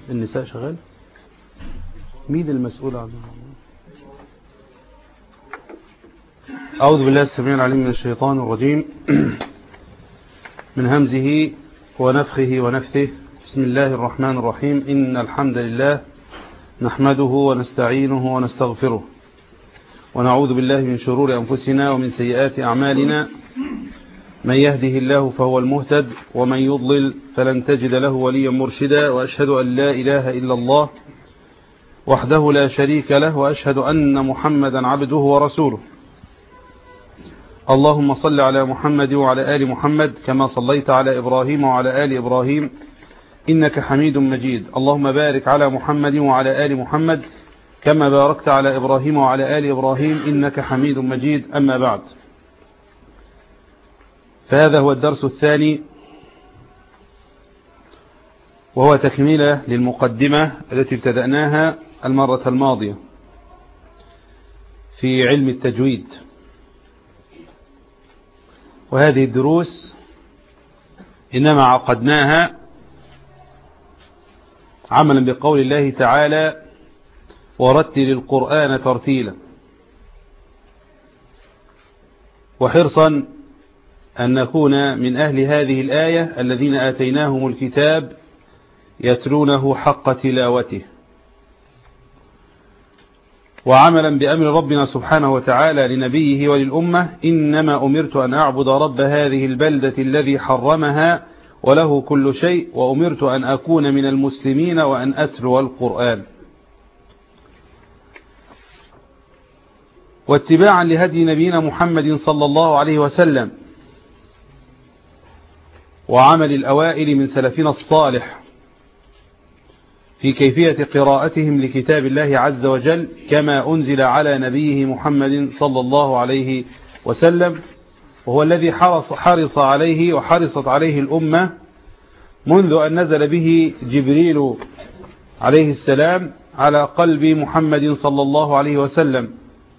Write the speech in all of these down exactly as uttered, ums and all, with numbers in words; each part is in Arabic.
النساء شغال؟ مين المسؤول عنه؟ أعوذ بالله السميع العليم من الشيطان الرجيم من همزه ونفخه ونفثه. بسم الله الرحمن الرحيم. إن الحمد لله نحمده ونستعينه ونستغفره ونعوذ بالله من شرور أنفسنا ومن سيئات أعمالنا. من يهده الله فهو المهتد ومن يضلل فلن تجد له وليا مرشدا. وأشهد أن لا إله إلا الله وحده لا شريك له وأشهد أن محمدا عبده ورسوله. اللهم صل على محمد وعلى آل محمد كما صليت على إبراهيم وعلى آل إبراهيم إنك حميد مجيد. اللهم بارك على محمد وعلى آل محمد كما باركت على إبراهيم وعلى آل إبراهيم إنك حميد مجيد. أما بعد، فهذا هو الدرس الثاني وهو تكملة للمقدمة التي ابتدأناها المرة الماضية في علم التجويد. وهذه الدروس إنما عقدناها عملا بقول الله تعالى: ورتل القرآن ترتيلا، وحرصا أن نكون من أهل هذه الآية الذين آتيناهم الكتاب يتلونه حق تلاوته، وعملا بأمر ربنا سبحانه وتعالى لنبيه وللأمة: إنما أمرت أن أعبد رب هذه البلدة الذي حرمها وله كل شيء، وأمرت أن أكون من المسلمين وأن أتلو القرآن. واتباعا لهدي نبينا محمد صلى الله عليه وسلم وعمل الأوائل من سلفنا الصالح في كيفية قراءتهم لكتاب الله عز وجل كما أنزل على نبيه محمد صلى الله عليه وسلم، وهو الذي حرص, حرص عليه وحرصت عليه الأمة منذ أن نزل به جبريل عليه السلام على قلب محمد صلى الله عليه وسلم،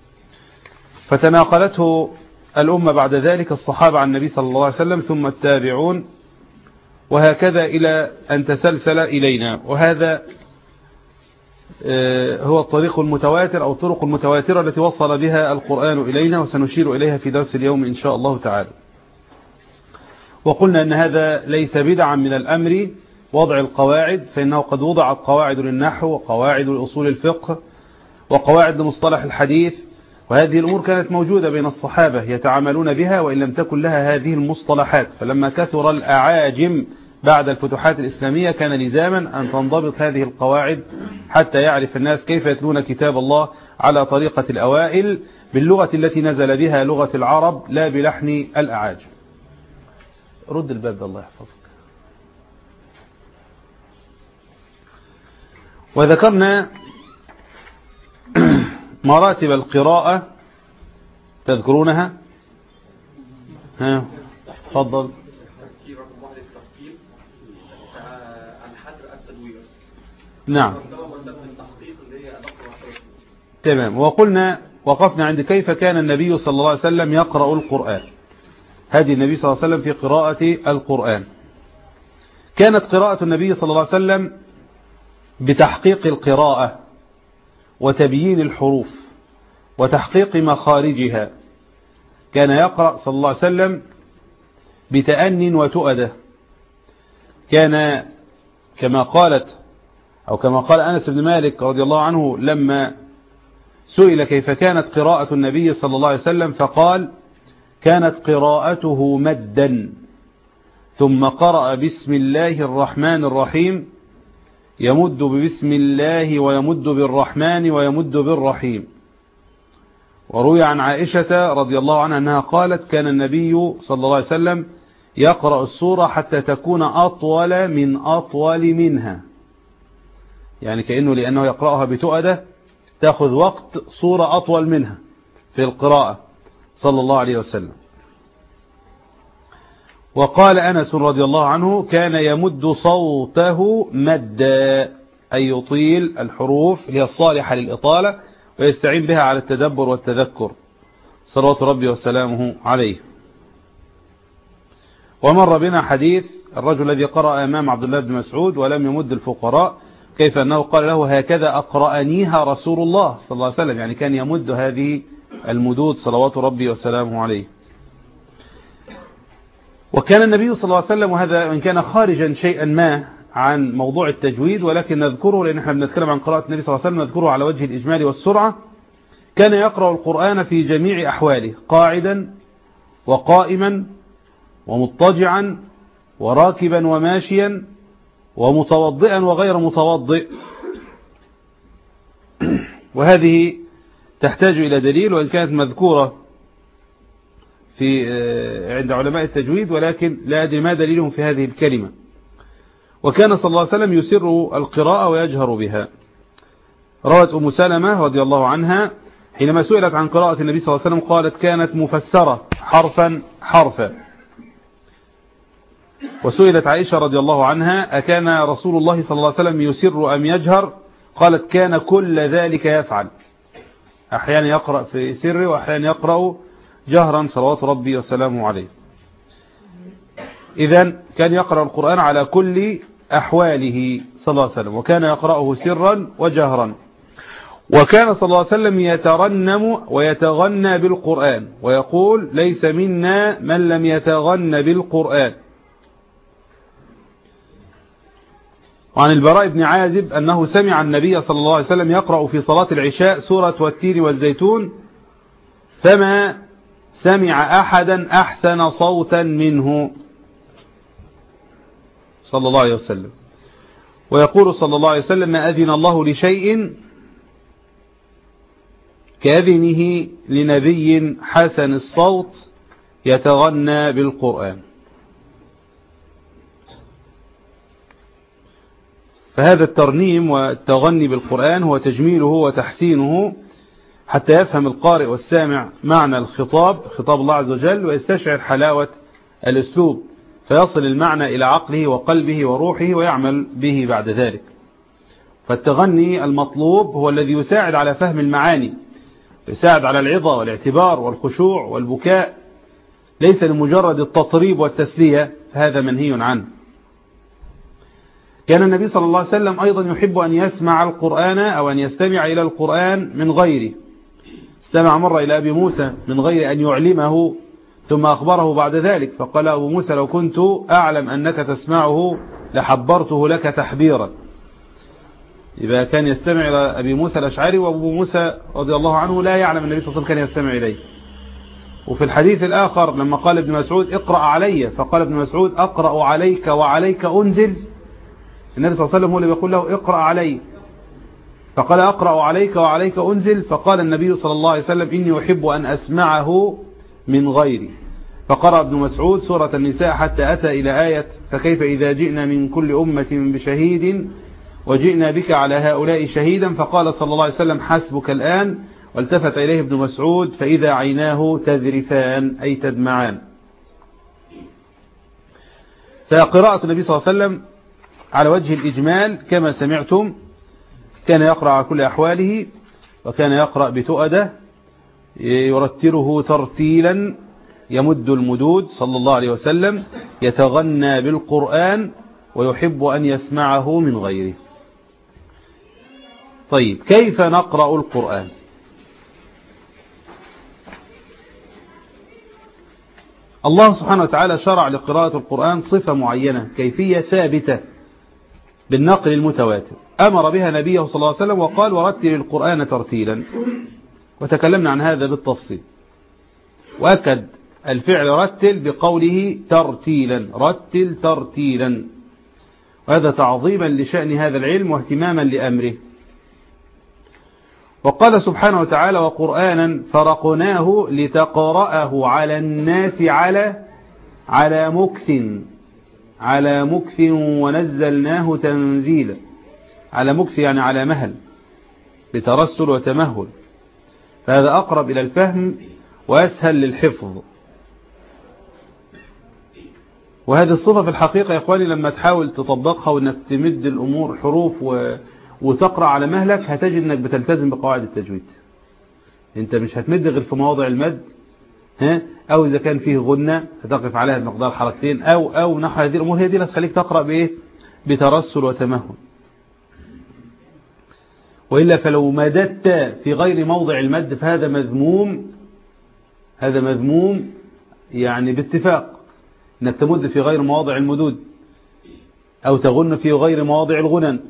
فتناقلته الأمة بعد ذلك الصحابة عن النبي صلى الله عليه وسلم ثم التابعون، وهكذا إلى أن تسلسل إلينا. وهذا هو الطريق المتواتر أو الطرق المتواترة التي وصل بها القرآن إلينا، وسنشير إليها في درس اليوم إن شاء الله تعالى. وقلنا أن هذا ليس بدعا من الأمر وضع القواعد، فإنه قد وضعت قواعد للنحو وقواعد لأصول الفقه وقواعد لمصطلح الحديث، وهذه الأمور كانت موجودة بين الصحابة يتعاملون بها وإن لم تكن لها هذه المصطلحات. فلما كثر الأعاجم بعد الفتوحات الإسلامية كان لزاما أن تنضبط هذه القواعد حتى يعرف الناس كيف يتلون كتاب الله على طريقة الأوائل باللغة التي نزل بها لغة العرب لا بلحن الأعاجم. رد الباب الله يحفظك. وذكرنا مراتب القراءة، تذكرونها؟ ها تفضل. نعم تمام. وقلنا وقفنا عند كيف كان النبي صلى الله عليه وسلم يقرأ القرآن. هذه النبي صلى الله عليه وسلم في قراءة القرآن كانت قراءة النبي صلى الله عليه وسلم بتحقيق القراءة وتبيين الحروف وتحقيق مخارجها. كان يقرأ صلى الله عليه وسلم بتأن وتؤدة. كان كما قالت أو كما قال أنس بن مالك رضي الله عنه لما سئل كيف كانت قراءة النبي صلى الله عليه وسلم فقال: كانت قراءته مدا ثم قرأ بسم الله الرحمن الرحيم، يمد ببسم الله ويمد بالرحمن ويمد بالرحيم. وروي عن عائشة رضي الله عنها أنها قالت: كان النبي صلى الله عليه وسلم يقرأ السورة حتى تكون أطول من أطول منها، يعني كأنه لأنه يقرأها بتؤدة تأخذ وقت سورة أطول منها في القراءة صلى الله عليه وسلم. وقال أنس رضي الله عنه: كان يمد صوته مدا، أي يطيل الحروف اللي هي الصالحة للإطالة ويستعين بها على التدبر والتذكر صلوات ربي وسلامه عليه. ومر بنا حديث الرجل الذي قرأ أمام عبد الله بن مسعود ولم يمد الفقراء، كيف أنه قال له هكذا أقرأنيها رسول الله صلى الله عليه وسلم، يعني كان يمد هذه المدود صلوات ربي وسلامه عليه. وكان النبي صلى الله عليه وسلم، وهذا إن كان خارجا شيئا ما عن موضوع التجويد ولكن نذكره لأن احنا بنتكلم عن قراءة النبي صلى الله عليه وسلم، نذكره على وجه الإجمال والسرعة. كان يقرأ القرآن في جميع أحواله، قاعدا وقائما ومضطجعا وراكبا وماشيا ومتوضئا وغير متوضئ. وهذه تحتاج إلى دليل، وإن كانت مذكورة في عند علماء التجويد ولكن لا أدري ما دليلهم في هذه الكلمة. وكان صلى الله عليه وسلم يسر القراءة ويجهر بها. روت أم سلمة رضي الله عنها حينما سئلت عن قراءة النبي صلى الله عليه وسلم قالت كانت مفسرة حرفا حرفا. وسئلت عائشة رضي الله عنها أكان رسول الله صلى الله عليه وسلم يسر أم يجهر؟ قالت كان كل ذلك يفعل، أحيانا يقرأ في سر وأحيانا يقرأ جهرا صلوات ربي وسلامه عليه. إذن كان يقرأ القرآن على كل أحواله صلى الله عليه وسلم، وكان يقرأه سرا وجهرا. وكان صلى الله عليه وسلم يترنم ويتغنى بالقرآن ويقول ليس منا من لم يتغنى بالقرآن. وعن البراء بن عازب أنه سمع النبي صلى الله عليه وسلم يقرأ في صلاة العشاء سورة والتين والزيتون فما سمع أحدا أحسن صوتا منه صلى الله عليه وسلم. ويقول صلى الله عليه وسلم ما أذن الله لشيء كأذنه لنبي حسن الصوت يتغنى بالقرآن. فهذا الترنيم والتغني بالقرآن هو تجميله وتحسينه حتى يفهم القارئ والسامع معنى الخطاب، خطاب الله عز وجل، ويستشعر حلاوة الأسلوب فيصل المعنى إلى عقله وقلبه وروحه ويعمل به بعد ذلك. فالتغني المطلوب هو الذي يساعد على فهم المعاني، يساعد على العظة والاعتبار والخشوع والبكاء، ليس لمجرد التطريب والتسلية، فهذا منهي عنه. كان النبي صلى الله عليه وسلم أيضا يحب أن يسمع القرآن أو أن يستمع إلى القرآن من غيره. استمع مرة إلى أبي موسى من غير أن يعلمه ثم أخبره بعد ذلك، فقال أبو موسى لو كنت أعلم أنك تسمعه لحبرته لك تحبيرا. إذا كان يستمع إلى أبي موسى الأشعري، وأبو موسى رضي الله عنه لا يعلم النبي صلى الله عليه وسلم كان يستمع إليه. وفي الحديث الآخر لما قال ابن مسعود اقرأ علي، فقال ابن مسعود أقرأ عليك وعليك أنزل. النبي صلى الله عليه وسلم هو اللي بيقول له اقرأ علي، فقال أقرأ عليك وعليك أنزل. فقال النبي صلى الله عليه وسلم إني أحب أن أسمعه من غيري. فقرأ ابن مسعود سورة النساء حتى أتى إلى آية فكيف إذا جئنا من كل أمة بشهيد وجئنا بك على هؤلاء شهيدا. فقال صلى الله عليه وسلم حسبك الآن، والتفت إليه ابن مسعود فإذا عيناه تذرفان أي تدمعان. فقراءة النبي صلى الله عليه وسلم على وجه الإجمال كما سمعتم، كان يقرأ على كل أحواله، وكان يقرأ بتؤدة يرتله ترتيلا يمد المدود صلى الله عليه وسلم، يتغنى بالقرآن ويحب أن يسمعه من غيره. طيب كيف نقرأ القرآن؟ الله سبحانه وتعالى شرع لقراءة القرآن صفة معينة، كيفية ثابتة بالنقل المتواتر، أمر بها نبيه صلى الله عليه وسلم وقال ورتل القرآن ترتيلا، وتكلمنا عن هذا بالتفصيل. وأكد الفعل رتل بقوله ترتيلا، رتل ترتيلا، وهذا تعظيما لشأن هذا العلم واهتماما لأمره. وقال سبحانه وتعالى وقرآنا فرقناه لتقرأه على الناس على على مكث على مكث ونزلناه تنزيلا. على مكث يعني على مهل، بترسل وتمهل، فهذا أقرب إلى الفهم وأسهل للحفظ. وهذه الصفة في الحقيقة يا إخواني لما تحاول تطبقها وأنك تمد الأمور حروف و... وتقرأ على مهلك هتجد أنك بتلتزم بقواعد التجويد. أنت مش هتمد غير في مواضع المد، ها؟ أو إذا كان فيه غنة هتقف عليها بمقدار حركتين أو أو نحو هذه الأمور، هي دي اللي تخليك تقرأ بإيه؟ بترسل وتمهل. وإلا فلو مددت في غير موضع المد فهذا مذموم، هذا مذموم يعني باتفاق، انك تمد في غير مواضع المدود او تغن في غير مواضع الغنن.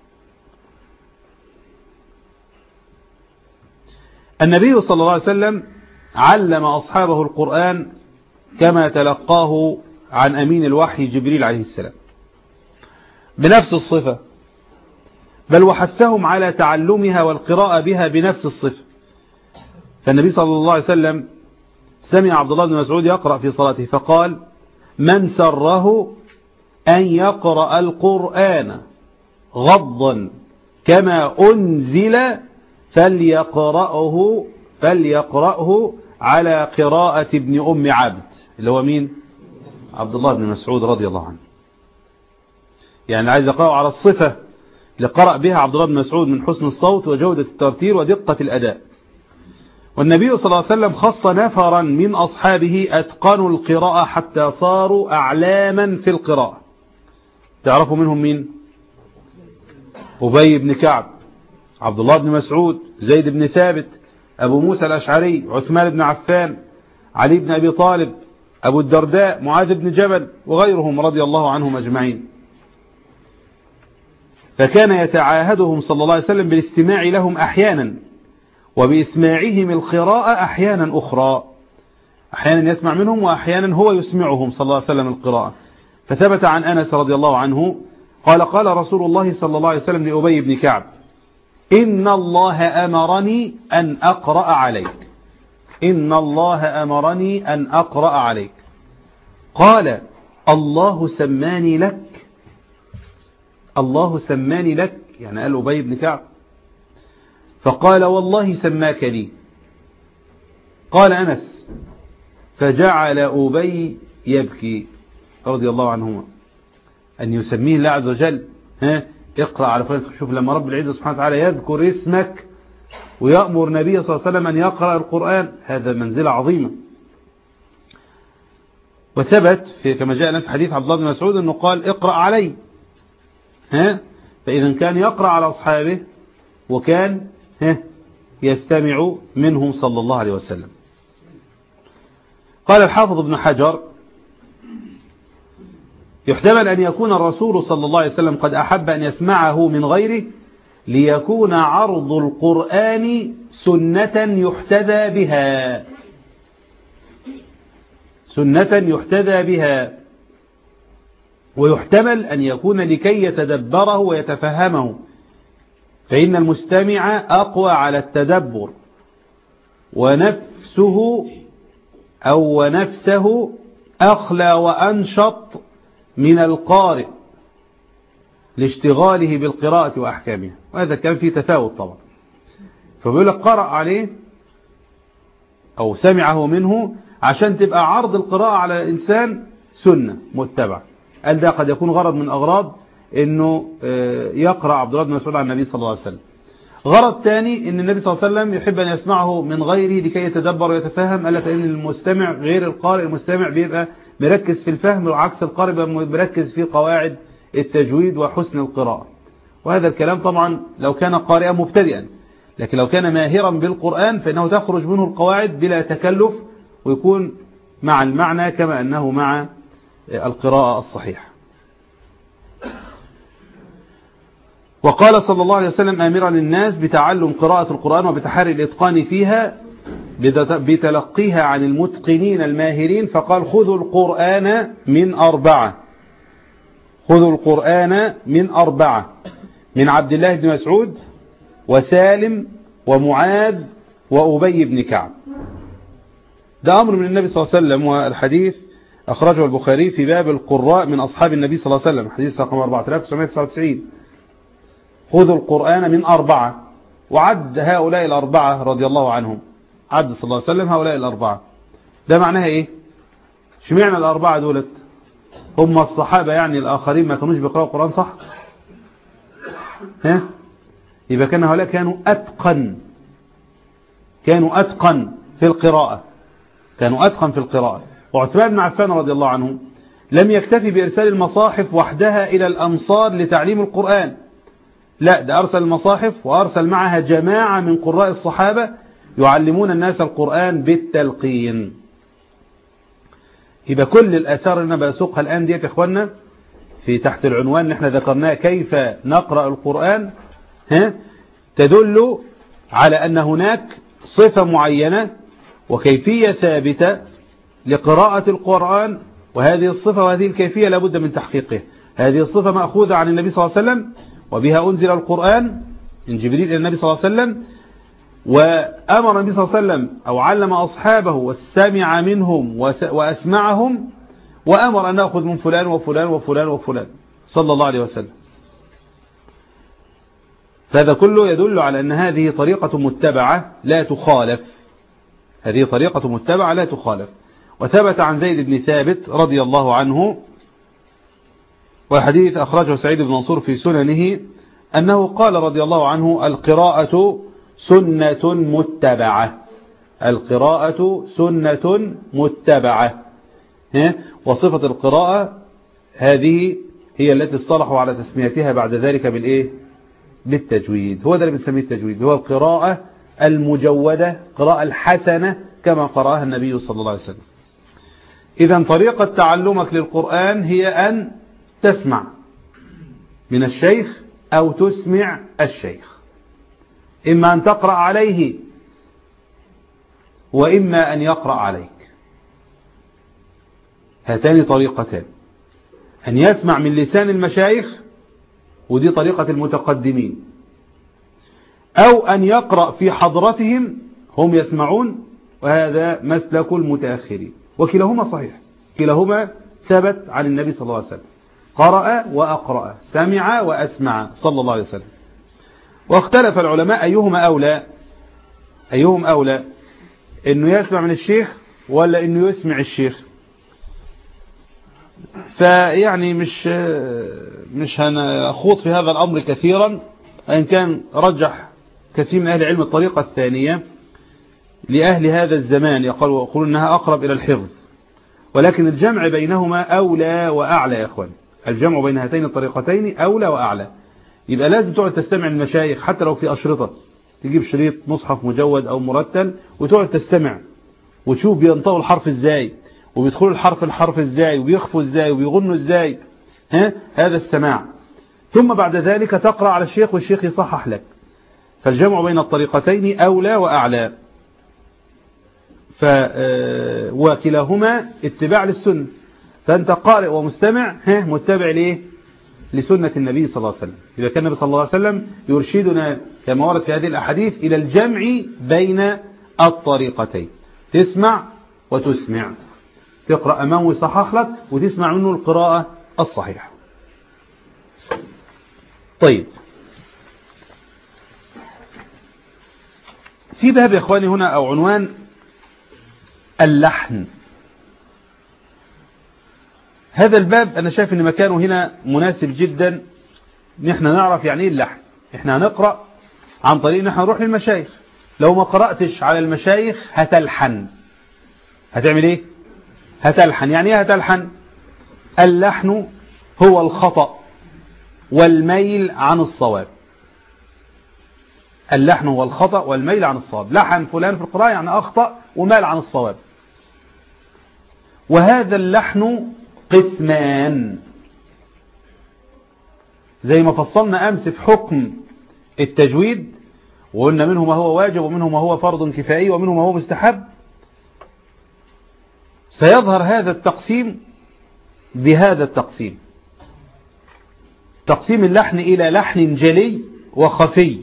النبي صلى الله عليه وسلم علم أصحابه القرآن كما تلقاه عن أمين الوحي جبريل عليه السلام بنفس الصفة، بل وحثهم على تعلمها والقراءة بها بنفس الصفة. فالنبي صلى الله عليه وسلم سمع عبد الله بن مسعود يقرأ في صلاته فقال: من سره أن يقرأ القرآن غضا كما أنزل فليقرأه فليقرأه على قراءة ابن أم عبد، اللي هو مين؟ عبد الله بن مسعود رضي الله عنه. يعني عايز يقرأه على الصفة اللي قرأ بها عبد الله بن مسعود من حسن الصوت وجودة الترتيل ودقة الأداء. والنبي صلى الله عليه وسلم خص نفرا من أصحابه أتقنوا القراءة حتى صاروا أعلاما في القراءة. تعرفوا منهم مين؟ أبي بن كعب، عبد الله بن مسعود، زيد بن ثابت، أبو موسى الأشعري، عثمان بن عفان، علي بن أبي طالب، أبو الدرداء، معاذ بن جبل، وغيرهم رضي الله عنهم أجمعين. فكان يتعاهدهم صلى الله عليه وسلم بالاستماع لهم أحيانا وبإسماعهم القراءة أحيانا أخرى، أحيانا يسمع منهم وأحيانا هو يسمعهم صلى الله عليه وسلم القراءة. فثبت عن أنس رضي الله عنه قال: قال رسول الله صلى الله عليه وسلم لأبي بن كعب: إن الله أمرني أن أقرأ عليك، إن الله أمرني أن أقرأ عليك. قال: الله سماني لك، الله سماني لك، يعني قال أبي بن كعب. فقال: والله سماك لي. قال أنس: فجعل أبي يبكي رضي الله عنهما أن يسميه الله عز وجل. ها اقرأ على فلان. شوف لما رب العزة سبحانه وتعالى يذكر اسمك ويأمر النبي صلى الله عليه وسلم أن يقرأ القرآن، هذا منزلة عظيمة. وثبت في كما جاء في حديث عبد الله بن مسعود أنه قال: اقرأ علي. ها فإذا كان يقرأ على أصحابه وكان ها يستمع منهم صلى الله عليه وسلم. قال الحافظ ابن حجر: يحتمل أن يكون الرسول صلى الله عليه وسلم قد أحب أن يسمعه من غيره ليكون عرض القرآن سنة يحتذى بها، سنة يحتذى بها. ويحتمل أن يكون لكي يتدبره ويتفهمه، فإن المستمع أقوى على التدبر، ونفسه أو ونفسه أخلى وأنشط من القارئ لاشتغاله بالقراءة وأحكامها. وهذا كان فيه تفاوت طبعا. فبيقول لك قرأ عليه أو سمعه منه عشان تبقى عرض القراءة على الإنسان سنة متبعة. قال ده قد يكون غرض من أغراض أنه يقرأ عبد الله بن مسعود عن النبي صلى الله عليه وسلم. غرض ثاني أن النبي صلى الله عليه وسلم يحب أن يسمعه من غيره لكي يتدبر ويتفهم. قال لك أن المستمع غير القارئ، المستمع بيبقى مركز في الفهم، وعكس القارئ بيبقى مركز في قواعد التجويد وحسن القراءة. وهذا الكلام طبعا لو كان قارئا مبتدئا، لكن لو كان ماهرا بالقرآن فإنه تخرج منه القواعد بلا تكلف ويكون مع المعنى كما أنه مع القراءة الصحيحة. وقال صلى الله عليه وسلم آمرا الناس بتعلم قراءة القرآن وبتحري الإتقان فيها بتلقيها عن المتقنين الماهرين، فقال: خذوا القرآن من أربعة، خذوا القرآن من أربعة، من عبد الله بن مسعود وسالم ومعاذ وأبي بن كعب. ده أمر من النبي صلى الله عليه وسلم، والحديث أخرجه البخاري في باب القراء من أصحاب النبي صلى الله عليه وسلم، حديث رقم أربعة آلاف وتسعمائة وتسعة وتسعين. خذوا القرآن من أربعة، وعد هؤلاء الأربعة رضي الله عنهم، عد صلى الله عليه وسلم هؤلاء الأربعة. ده معناها إيه؟ شمعنا الأربعة دولت هم الصحابة، يعني الآخرين ما كانوش بيقرأوا القرآن صح؟ ها؟ يبقى كان هؤلاء كانوا أتقن، كانوا أتقن في القراءة، كانوا أتقن في القراءة. وعثمان بن عفان رضي الله عنه لم يكتفي بإرسال المصاحف وحدها إلى الأمصار لتعليم القرآن، لا، ده أرسل المصاحف وأرسل معها جماعة من قراء الصحابة يعلمون الناس القرآن بالتلقين. يبقى كل الآثار اللي أنا بسوقها الآن ديت يا إخواننا في تحت العنوان اللي احنا ذكرناه كيف نقرأ القرآن، ها، تدل على أن هناك صفة معينة وكيفية ثابتة لقراءة القرآن، وهذه الصفة وهذه الكيفية لابد من تحقيقها. هذه الصفة مأخوذة عن النبي صلى الله عليه وسلم، وبها أنزل القرآن من جبريل إلى النبي صلى الله عليه وسلم، وأمر النبي صلى الله عليه وسلم أو علم أصحابه واستمع منهم وأسمعهم، وأمر أن نأخذ من فلان وفلان وفلان وفلان صلى الله عليه وسلم. فهذا كله يدل على أن هذه طريقة متبعة لا تخالف، هذه طريقة متبعة لا تخالف. وثبت عن زيد بن ثابت رضي الله عنه، والحديث أخرجه سعيد بن منصور في سننه، أنه قال رضي الله عنه: القراءة سنة متبعة، القراءة سنة متبعة. وصفة القراءة هذه هي التي اصطلحوا على تسميتها بعد ذلك بالإيه؟ بالتجويد. هو ده اللي بنسميه التجويد، هو القراءة المجودة، قراءة الحسنة كما قرأها النبي صلى الله عليه وسلم. إذن طريقة تعلمك للقرآن هي أن تسمع من الشيخ أو تسمع الشيخ، إما أن تقرأ عليه وإما أن يقرأ عليك، هاتان طريقتان: أن يسمع من لسان المشايخ، ودي طريقة المتقدمين، أو أن يقرأ في حضرتهم هم يسمعون، وهذا مسلك المتأخرين. وكلاهما صحيح، كلاهما ثبت عن النبي صلى الله عليه وسلم، قرأ وأقرأ، سمع وأسمع صلى الله عليه وسلم. واختلف العلماء أيهما أولى، أيهم أولى، إنه يسمع من الشيخ ولا إنه يسمع الشيخ. فيعني مش مش هنخوض في هذا الأمر كثيرا، إن كان رجح كثير من أهل العلم الطريقة الثانية لأهل هذا الزمان، يقولون أنها أقرب إلى الحفظ، ولكن الجمع بينهما أولى وأعلى يا أخوان، الجمع بين هاتين الطريقتين أولى وأعلى. يبقى لازم تقعد تستمع المشايخ حتى لو في أشرطة، تجيب شريط مصحف مجود أو مرتل وتقعد تستمع وتشوف بينطقوا الحرف إزاي، وبيدخلوا الحرف الحرف إزاي، وبيخفوا إزاي، وبيغنوا إزاي، ها، هذا السماع. ثم بعد ذلك تقرأ على الشيخ والشيخ يصحح لك. فالجمع بين الطريقتين أولى وأعلى، ف وكلاهما اتباع للسنة. فأنت قارئ ومستمع، ها، متبع ليه؟ لسنة النبي صلى الله عليه وسلم. إذا كان النبي صلى الله عليه وسلم يرشدنا كما ورد في هذه الأحاديث إلى الجمع بين الطريقتين، تسمع وتسمع، تقرأ أمامه يصحح لك وتسمع منه القراءة الصحيحة. طيب، في باب يا إخواني هنا أو عنوان اللحن. هذا الباب أنا شايف أن مكانه هنا مناسب جدا، نحن نعرف يعني إيه اللحن. إحنا هنقرأ عن طريق نحن نروح للمشايخ، لو ما قرأتش على المشايخ هتلحن. هتعمل إيه؟ هتلحن. يعني إيه هتلحن؟ اللحن هو الخطأ والميل عن الصواب. اللحن هو الخطأ والميل عن الصواب. لحن فلان في القراءة يعني أخطأ ومال عن الصواب. وهذا اللحن قسمان، زي ما فصلنا أمس في حكم التجويد، وقلنا منه ما هو واجب ومنه ما هو فرض كفائي ومنه ما هو مستحب. سيظهر هذا التقسيم بهذا التقسيم، تقسيم اللحن إلى لحن جلي وخفي.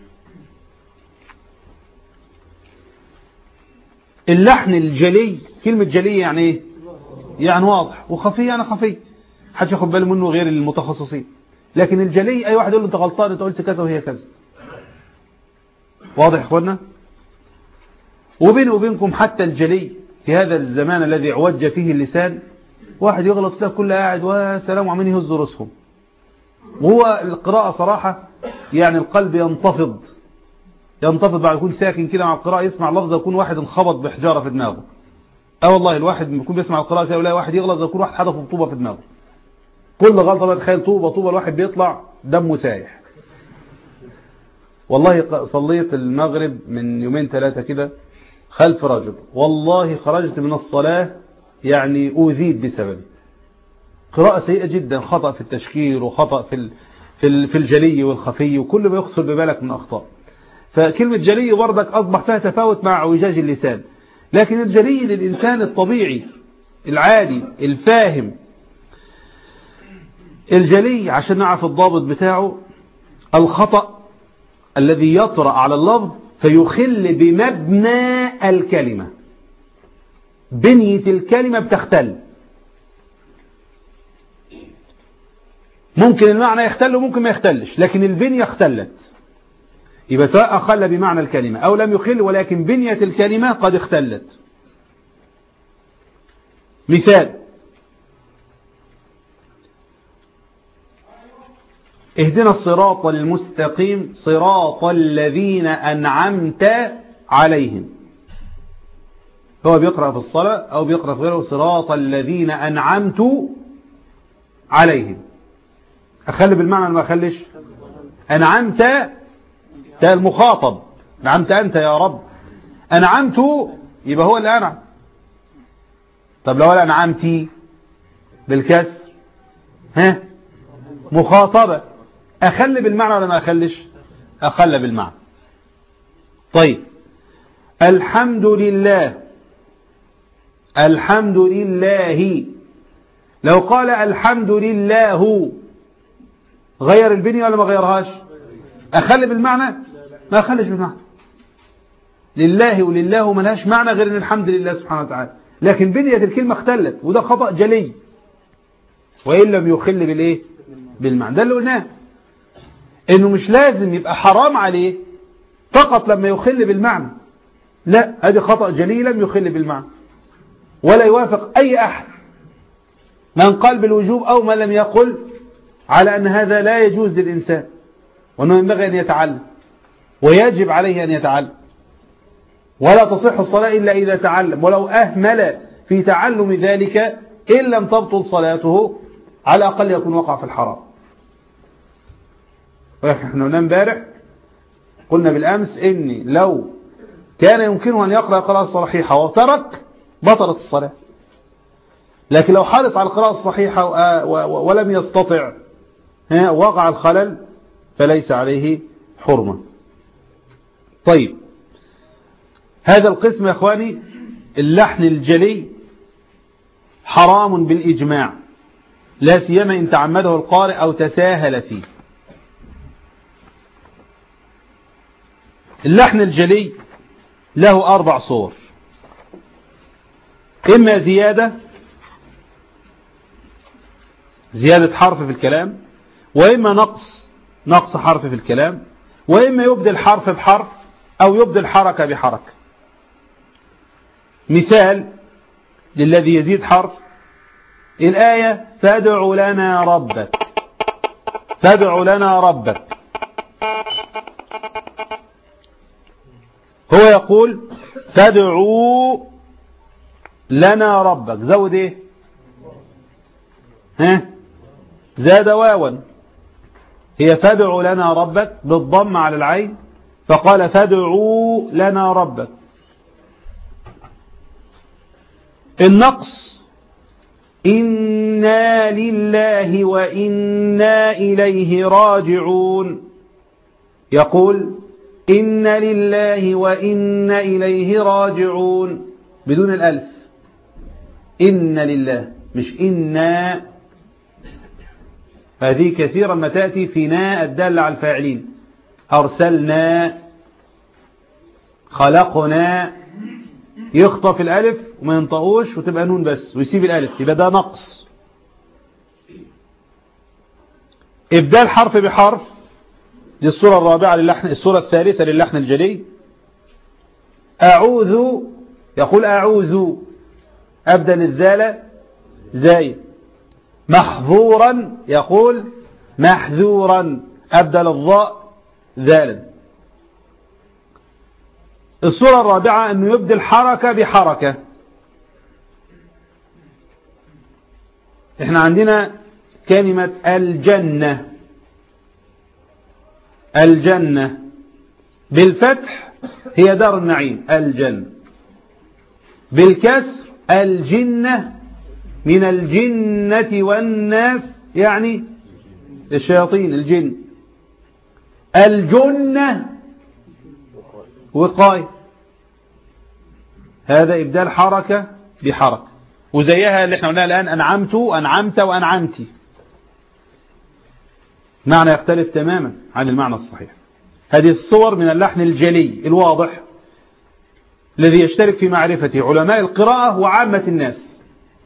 اللحن الجلي، كلمة جلي يعني ايه؟ يعني واضح، وخفي يعني خفي، حدش ياخد باله منه غير المتخصصين. لكن الجلي اي واحد يقول له انت غلطان، انت قلت كذا وهي كذا. واضح يا اخوانا؟ وبيني وبينكم حتى الجلي في هذا الزمان الذي عوج فيه اللسان، واحد يغلط تلاقي كل قاعد وسلام وعمين يهز راسهم، وهو القراءة صراحة يعني القلب ينتفض ينتفض بعد يكون ساكن كده مع القراءة، يسمع لفظة يكون واحد انخبط بحجارة في دماغه. اه والله الواحد يكون بيسمع القراءة كده ولا واحد يغلط يكون واحد حدف بطوبة في دماغه. كل غلطة بقى تخيل طوبة طوبة الواحد بيطلع دمه سايح. والله صليت المغرب من يومين ثلاثة كده خلف رجل، والله خرجت من الصلاة يعني أوذيت بسبب قراءة سيئة جدا، خطأ في التشكيل وخطأ في في في الجلي والخفي وكل ما يخطر ببالك من أخطاء. فكلمة جلي بردك أصبح فيها تفاوت مع اعوجاج اللسان، لكن الجلي للإنسان الطبيعي العادي الفاهم. الجلي عشان نعرف الضابط بتاعه الخطأ الذي يطرأ على اللفظ فيخل بمبنى الكلمة، بنية الكلمة بتختل، ممكن المعنى يختل وممكن ما يختلش، لكن البنية اختلت. يبقى سواء أخل بمعنى الكلمة أو لم يخل، ولكن بنية الكلمة قد اختلت. مثال: اهدنا الصراط المستقيم صراط الذين أنعمت عليهم. هو بيقرأ في الصلاة أو بيقرأ في غيره صراط الذين أنعمت عليهم. أخلي بالمعنى ما أخليش؟ أنعمت ده المخاطب، أنعمت أنت يا رب، أنعمت يبقى هو اللي أنعم. طب لو أنعمتي بالكسر ها مخاطبة، أخلي بالمعنى ولا ما أخليش؟ أخلي بالمعنى. طيب الحمد لله، الحمد لله، لو قال الحمد لله غير البنية ولا ما غيرهاش؟ أخلي بالمعنى؟ ما أخليش بالمعنى. لله ولله ملهاش معنى غير ان الحمد لله سبحانه وتعالى، لكن بنية الكلمة اختلت، وده خطأ جلي وإن لم يخل بالإيه؟ بالمعنى. ده اللي قلناه، إنه مش لازم يبقى حرام عليه فقط لما يخل بالمعنى، لا، هذا خطأ جلي لم يخل بالمعنى، ولا يوافق أي أحد من قال بالوجوب أو من لم يقل على أن هذا لا يجوز للإنسان، وأنه ينبغي أن يتعلم ويجب عليه أن يتعلم، ولا تصح الصلاة إلا إذا تعلم، ولو أهمل في تعلم ذلك إن لم تبطل صلاته على الأقل يكون وقع في الحرام. ونحن قلنا امبارح، قلنا بالأمس إني لو كان يمكنه أن يقرأ قراءة صحيحة وترك بطلت الصلاة، لكن لو حرص على القراءة الصحيحة ولم يستطع وقع الخلل فليس عليه حرمة. طيب هذا القسم يا أخواني اللحن الجلي حرام بالإجماع، لا سيما إن تعمده القارئ أو تساهل فيه. اللحن الجلي له أربع صور: إما زيادة زيادة حرف في الكلام، وإما نقص نقص حرف في الكلام، وإما يبدل حرف بحرف أو يبدل حركة بحركة. مثال للذي يزيد حرف: الآية فادع لنا ربك، فادع لنا ربك، هو يقول فادعوا لنا ربك، زود ايه؟ ها زاد واوا، هي فادع لنا ربك بالضم على العين، فقال فادعوا لنا ربك. النقص: إنا لله وإنا إليه راجعون، يقول إن لله وإنا إليه راجعون بدون الألف، إن لله مش إنا. هذه كثيرا ما تأتي في ناء الدالة على الفاعلين، أرسلنا، خلقنا، يخطف الألف وما ينطقوش وتبقى نون بس ويسيب الألف، يبقى ده نقص. إبدال حرف بحرف، دي الصورة الرابعة للحن، الصورة الثالثة للحن الجلي. أعوذ، يقول أعوذ، أبدل الذال زايد. محظورا، يقول محذورا، أبدل الضاء ذالا. الصورة الرابعة أنه يبدل حركة بحركة. احنا عندنا كلمة الجنة، الجنة بالفتح هي دار النعيم الجنة، بالكسر الجنة من الجنة والناس يعني الشياطين الجن، الجنة وقاية، هذا إبدال حركة بحركة، وزيها اللي احنا قلناها الآن أنعمت أنعمت وأنعمتي، معنى يختلف تماما عن المعنى الصحيح. هذه الصور من اللحن الجلي الواضح الذي يشترك في معرفته علماء القراءة وعامة الناس.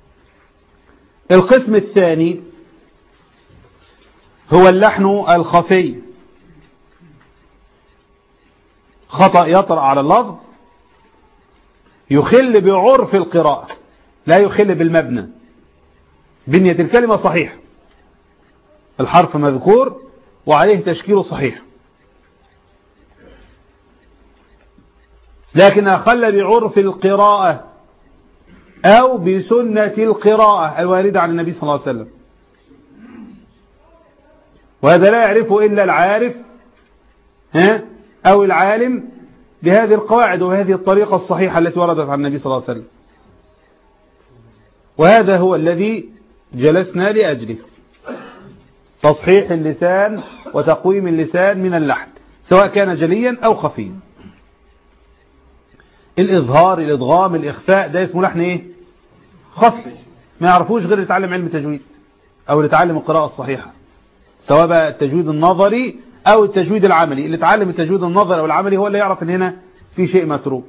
القسم الثاني هو اللحن الخفي، خطأ يطرأ على اللفظ يخل بعرف القراءة، لا يخل بالمبنى، بنية الكلمة صحيح، الحرف مذكور وعليه تشكيل صحيح، لكن أخل بعرف القراءة أو بسنة القراءة الواردة عن النبي صلى الله عليه وسلم، وهذا لا يعرفه إلا العارف ها أو العالم بهذه القواعد وهذه الطريقة الصحيحة التي وردت عن النبي صلى الله عليه وسلم. وهذا هو الذي جلسنا لأجله، تصحيح اللسان وتقويم اللسان من اللحن سواء كان جليا أو خفيا. الإظهار، الإدغام، الإخفاء، ده اسمه لحن إيه؟ خفي، ما يعرفوش غير يتعلم علم التجويد أو يتعلم القراءة الصحيحة، سواء بقى التجويد النظري أو التجويد العملي. اللي تعلم التجويد النظري أو العملي هو اللي يعرف أن هنا في شيء متروك.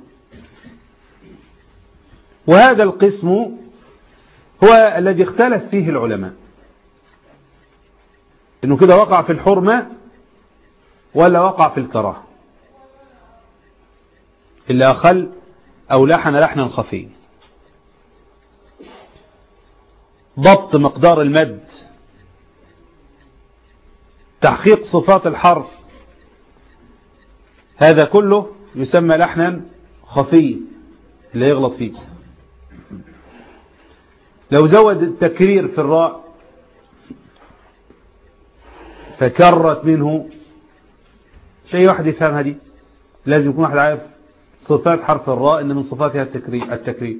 وهذا القسم هو الذي اختلف فيه العلماء، إنه كده وقع في الحرمة ولا وقع في الكراهة، اللي أخل أو لحن لحنا خفي. ضبط مقدار المد، تحقيق صفات الحرف، هذا كله يسمى لحنا خفي اللي يغلط فيه. لو زود التكرير في الراء فكرت منه، مش أي واحد يفهمها دي، لازم يكون واحد عارف صفات حرف الراء إن من صفاتها التكرير. التكرير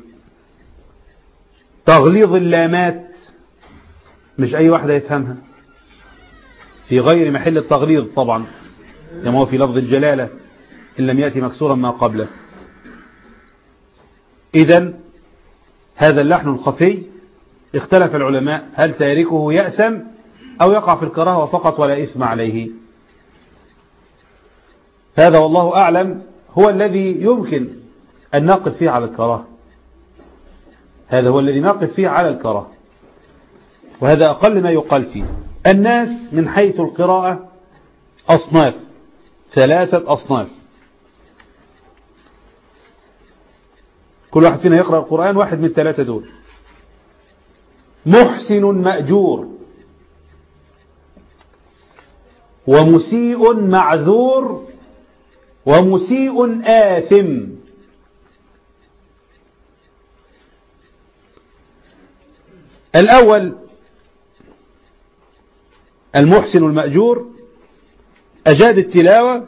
تغليظ اللامات، مش أي واحد يفهمها، في غير محل التغليظ طبعا، كما هو في لفظ الجلالة إن لم يأتي مكسورا ما قبله. إذن هذا اللحن الخفي اختلف العلماء هل تاركه يأثم أو يقع في الكراهة فقط ولا إثم عليه. هذا والله أعلم هو الذي يمكن أن نقف فيه على الكراهة، هذا هو الذي نقف فيه على الكراهة، وهذا أقل ما يقال فيه. الناس من حيث القراءة أصناف، ثلاثة أصناف، كل واحد فينا يقرأ القرآن واحد من الثلاثة دول: محسن مأجور، ومسيء معذور، ومسيء آثم. الأول المحسن المأجور، أجاد التلاوة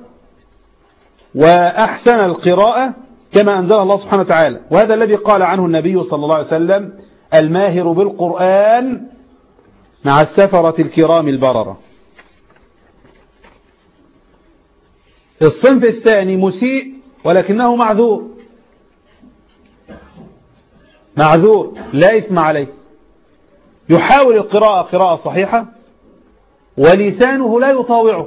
وأحسن القراءة كما أنزل الله سبحانه وتعالى، وهذا الذي قال عنه النبي صلى الله عليه وسلم: الماهر بالقرآن مع السفرة الكرام البررة. الصنف الثاني مسيء ولكنه معذور، معذور لا إثم عليه، يحاول القراءة قراءة صحيحة ولسانه لا يطاوعه،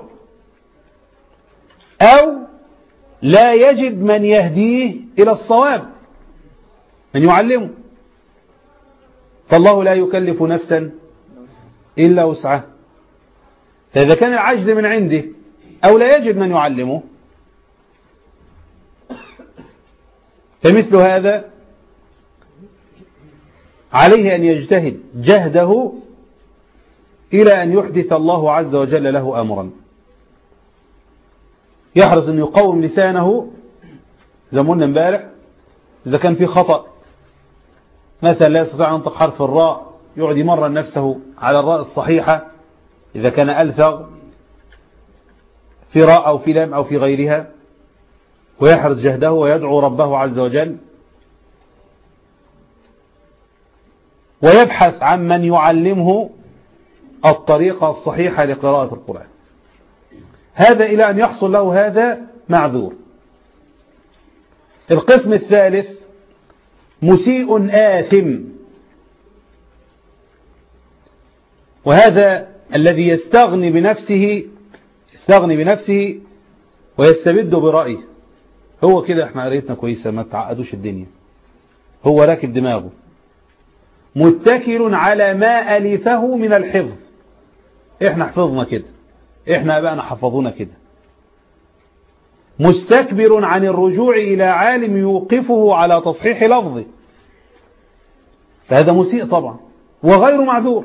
أو لا يجد من يهديه إلى الصواب، من يعلمه، فالله لا يكلف نفسا إلا وسعها. فإذا كان العجز من عنده أو لا يجد من يعلمه، فمثل هذا عليه أن يجتهد جهده إلى أن يحدث الله عز وجل له أمرا، يحرص أن يقوم لسانه زي ما قلنا امبارح. إذا كان في خطأ مثلا لا يستطيع أن ينطق حرف الراء، يقعد يمرن نفسه على الراء الصحيحة، إذا كان ألثغ في راء أو في لام أو في غيرها، ويحرص جهده ويدعو ربه عز وجل ويبحث عن من يعلمه الطريقة الصحيحة لقراءة القرآن. هذا إلى أن يحصل له هذا معذور. القسم الثالث مسيء آثم، وهذا الذي يستغني بنفسه يستغني بنفسه ويستبد برأيه. هو كده احنا قريتنا كويسة، ما تعقدوش الدنيا، هو راكب دماغه متكل على ما ألفه من الحفظ. احنا حفظنا كده، احنا بقى حفظونا كده. مستكبر عن الرجوع إلى عالم يوقفه على تصحيح لفظه، فهذا مسيء طبعا وغير معذور.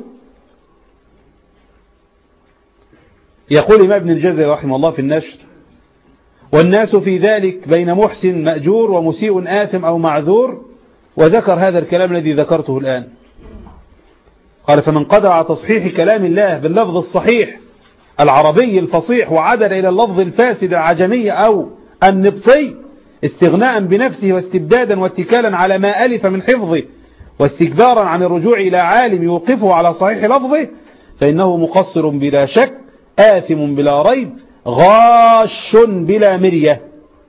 يقول إمام ابن الجزري رحمه الله في النشر: والناس في ذلك بين محسن مأجور ومسيء آثم أو معذور. وذكر هذا الكلام الذي ذكرته الآن، قال: فمن قدر على تصحيح كلام الله باللفظ الصحيح العربي الفصيح وعدل إلى اللفظ الفاسد العجمي أو النبطي استغناء بنفسه واستبدادا واتكالا على ما ألف من حفظه واستكبارا عن الرجوع إلى عالم يوقفه على صحيح لفظه، فإنه مقصر بلا شك، آثم بلا ريب، غاش بلا مرية.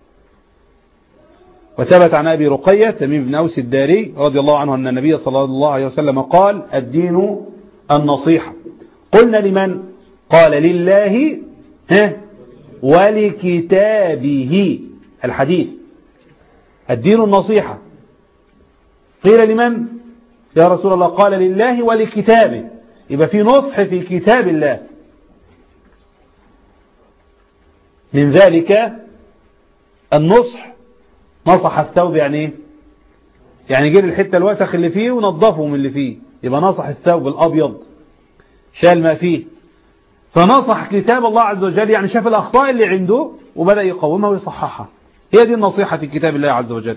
وثبت عن أبي رقية تميم بن أوس الداري رضي الله عنه أن النبي صلى الله عليه وسلم قال: الدين النصيحة. قلنا: لمن؟ قال: لله ولكتابه. الحديث الدين النصيحة. قيل: لمن يا رسول الله؟ قال: لله ولكتابه. يبقى في نصح في كتاب الله. من ذلك النصح، نصح الثوب يعني ايه؟ يعني جيل الحتة الوسخ اللي فيه ونظفه من اللي فيه، يبقى نصح الثوب الأبيض، شال ما فيه. فنصح كتاب الله عز وجل، يعني شاف الأخطاء اللي عنده وبدأ يقومها ويصححها. هي دي النصيحة في كتاب الله عز وجل.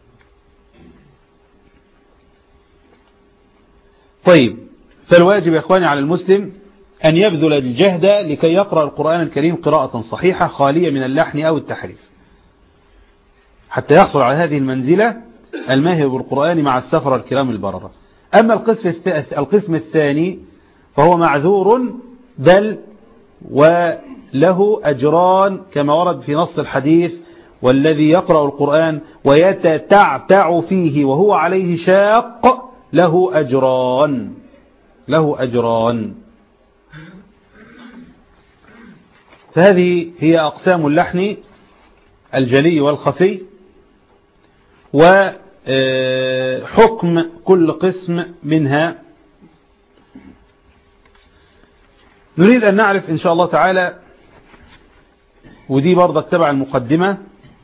طيب، فالواجب يا إخواني على المسلم أن يبذل الجهد لكي يقرأ القرآن الكريم قراءة صحيحة خالية من اللحن أو التحريف، حتى يحصل على هذه المنزلة الماهر بالقرآن مع السفرة الكرام البررة. أما القسم القسم الثاني فهو معذور، بل وله أجران كما ورد في نص الحديث: والذي يقرأ القرآن ويتتعتع فيه وهو عليه شاق له أجران له أجران. فهذه هي أقسام اللحن الجلي والخفي، وحكم كل قسم منها. نريد أن نعرف إن شاء الله تعالى، ودي برضك تبع المقدمة،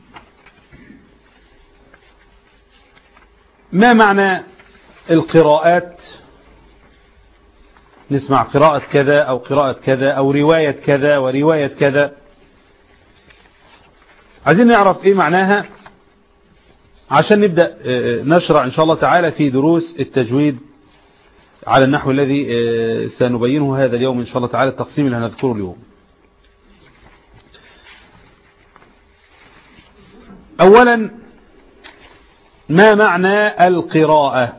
ما معنى القراءات. نسمع قراءة كذا أو قراءة كذا أو رواية كذا ورواية كذا، عايزين نعرف إيه معناها عشان نبدأ نشرع إن شاء الله تعالى في دروس التجويد على النحو الذي سنبينه هذا اليوم إن شاء الله تعالى، التقسيم اللي هنذكره اليوم. أولا، ما معنى القراءة؟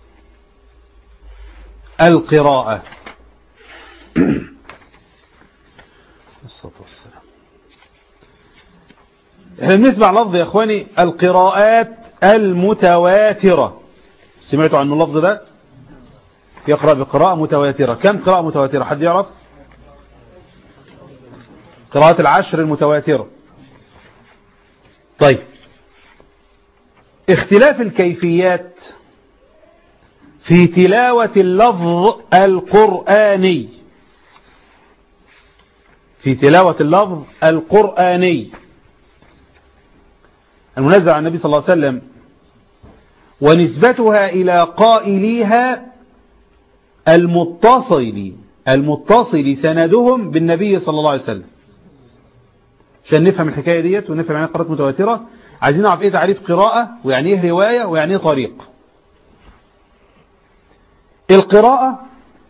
القراءة الصلاة والسلام. احنا بنسمع لفظ يا اخواني القراءات المتواترة. سمعتوا عن اللفظ ده؟ يقرأ بقراءة متواترة. كم قراءة متواترة؟ حد يعرف؟ قراءة العشر المتواترة. طيب، اختلاف الكيفيات في تلاوة اللفظ القرآني في تلاوة اللفظ القرآني المنزل عن النبي صلى الله عليه وسلم، ونسبتها إلى قائليها المتصل المتصل سندهم بالنبي صلى الله عليه وسلم. عشان نفهم الحكاية ديت ونفهم يعني قراءة متواترة، عايزين نعرف ايه تعريف قراءة، ويعني ايه رواية، ويعني ايه طريق. القراءة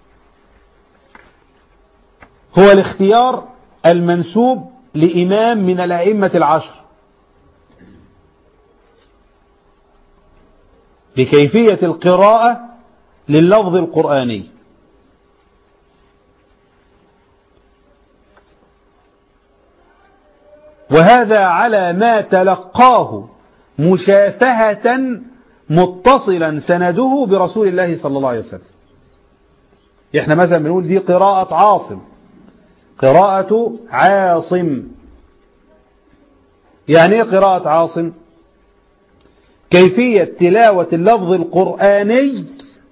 هو الاختيار المنسوب لإمام من الأئمة العشر بكيفية القراءة لللفظ القرآني. وهذا على ما تلقاه مشافهة متصلا سنده برسول الله صلى الله عليه وسلم. احنا مثلا بنقول دي قراءة عاصم، قراءة عاصم. يعني ايه قراءة عاصم؟ كيفية تلاوة اللفظ القرآني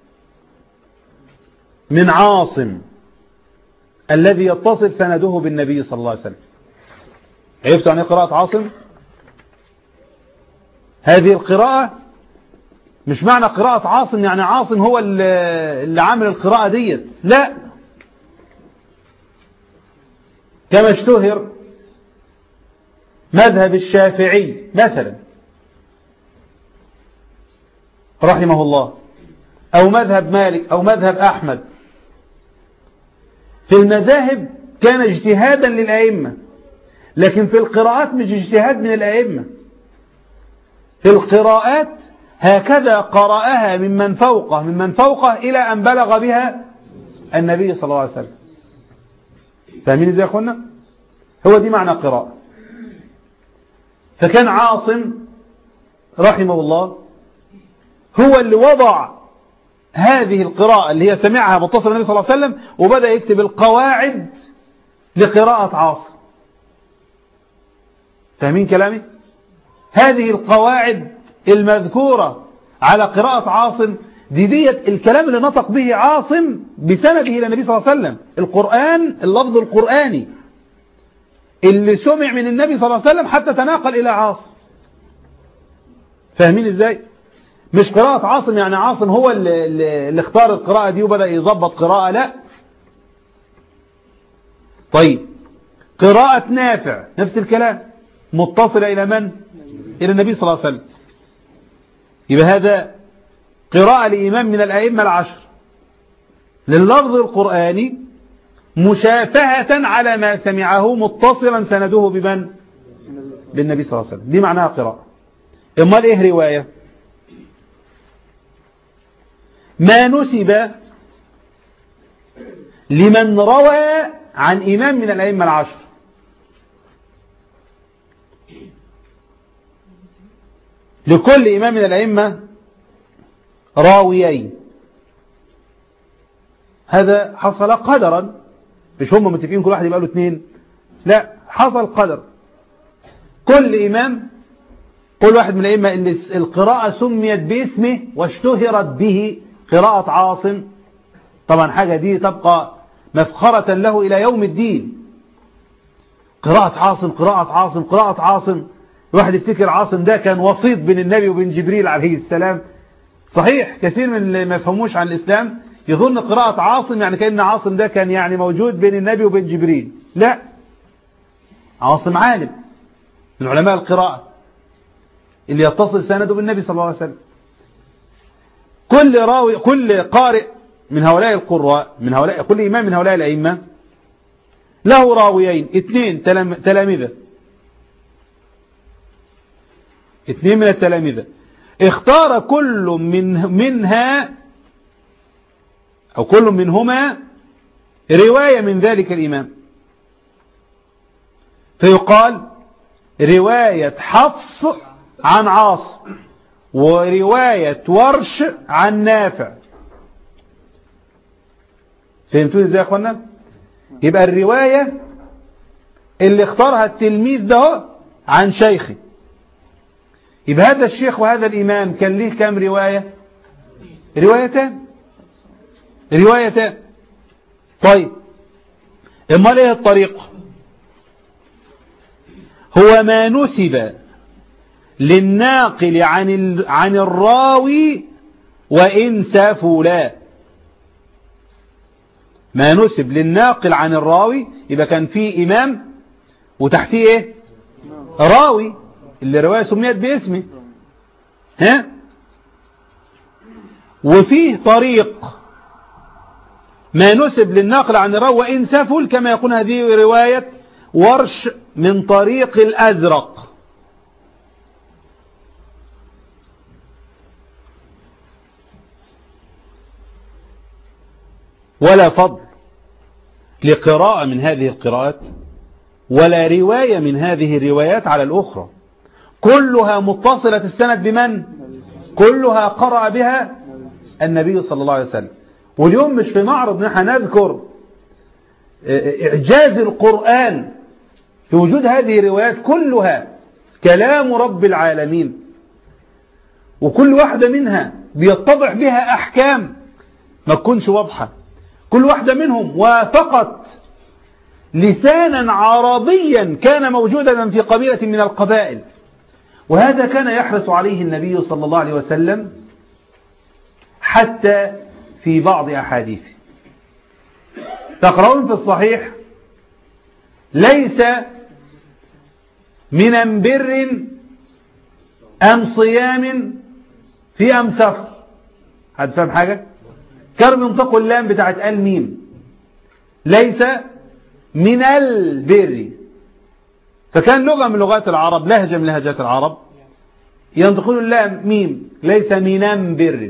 من عاصم الذي يتصل سنده بالنبي صلى الله عليه وسلم. عرفتوا عن ايه قراءة عاصم؟ هذه القراءة مش معنى قراءة عاصم يعني عاصم هو اللي عامل القراءة ديت، لا، كما اشتهر مذهب الشافعي مثلا رحمه الله، أو مذهب مالك أو مذهب أحمد. في المذاهب كان اجتهادا للأئمة، لكن في القراءات مش اجتهاد من الأئمة. في القراءات هكذا قرأها ممن فوقه ممن فوقه إلى أن بلغ بها النبي صلى الله عليه وسلم. فاهمين ازاي يا اخوانا؟ هو دي معنى قراءة. فكان عاصم رحمه الله هو اللي وضع هذه القراءة اللي هي سمعها متصل النبي صلى الله عليه وسلم، وبدأ يكتب القواعد لقراءة عاصم. فاهمين كلامي؟ هذه القواعد المذكورة على قراءة عاصم دي ديت الكلام اللي نطق به عاصم بسنده إلى النبي صلى الله عليه وسلم، القرآن، اللفظ القرآني اللي سمع من النبي صلى الله عليه وسلم حتى تناقل إلى عاصم. فاهمين ازاي؟ مش قراءة عاصم يعني عاصم هو اللي, اللي اختار القراءة دي وبدأ يظبط قراءة، لا. طيب قراءة نافع نفس الكلام، متصلة إلى من؟ إلى النبي صلى الله عليه وسلم. يبقى هذا قراءة لإمام من الأئمة العشر لللفظ القرآني مشافهة على ما سمعه متصلا سنده بمن؟ بالنبي صلى الله عليه وسلم. دي معناها قراءة. امال ايه رواية؟ ما نسب لمن روى عن إمام من الأئمة العشر. لكل إمام من الأئمة راويين. هذا حصل قدرا، مش هم متفقين كل واحد يبقى له اثنين، لا، حصل قدر. كل إمام، كل واحد من الأئمة اللي القراءة سميت باسمه واشتهرت به قراءة عاصم، طبعا حاجة دي تبقى مفخرة له إلى يوم الدين. قراءة عاصم قراءة عاصم قراءة عاصم. الواحد يفتكر عاصم ده كان وسيط بين النبي وبين جبريل عليه السلام. صحيح كثير من اللي ما يفهموش عن الإسلام يظن قراءة عاصم يعني كأن عاصم ده كان يعني موجود بين النبي وبين جبريل، لا، عاصم عالم من علماء القراءة اللي يتصل سنده بالنبي صلى الله عليه وسلم. كل راوي، كل قارئ من هؤلاء القراء، من هؤلاء، كل إمام من هؤلاء الأئمة له راويين، اثنين تلامذة، اثنين من التلامذة، اختار كل من منها أو كل منهما رواية من ذلك الإمام، فيقال رواية حفص عن عاصم ورواية ورش عن نافع. فهمتوا ازاي يا اخوانا؟ يبقى الرواية اللي اختارها التلميذ ده عن شيخه. يبقى هذا الشيخ وهذا الإمام كان ليه كام رواية؟ روايتان روايتان طيب امال ايه الطريق؟ هو ما نسب للناقل عن عن الراوي وإن سفلا. ما نسب للناقل عن الراوي يبقى كان فيه إمام وتحتيه ايه؟ راوي اللي رواية سميت باسمه، ها؟ وفيه طريق ما نسب للناقل عن الراوي وإن سفل، كما يقول هذه رواية ورش من طريق الأزرق. ولا فضل لقراءة من هذه القراءات ولا رواية من هذه الروايات على الأخرى، كلها متصلة السند بمن؟ كلها قرأ بها النبي صلى الله عليه وسلم. واليوم مش في معرض نحن نذكر إعجاز القرآن في وجود هذه الروايات، كلها كلام رب العالمين، وكل واحدة منها بيتضح بها أحكام ما تكونش واضحة، كل واحدة منهم وافقت لسانا عربيا كان موجودا في قبيلة من القبائل. وهذا كان يحرص عليه النبي صلى الله عليه وسلم حتى في بعض أحاديثه. تقرؤون في الصحيح: ليس من بر أم صيام في أم سفر. حد فهم حاجة؟ كانوا بينطقوا اللام بتاعت الميم، ليس من البر، فكان لغة من لغات العرب، لهجة من لهجات العرب، ينطقون اللام ميم، ليس من بر.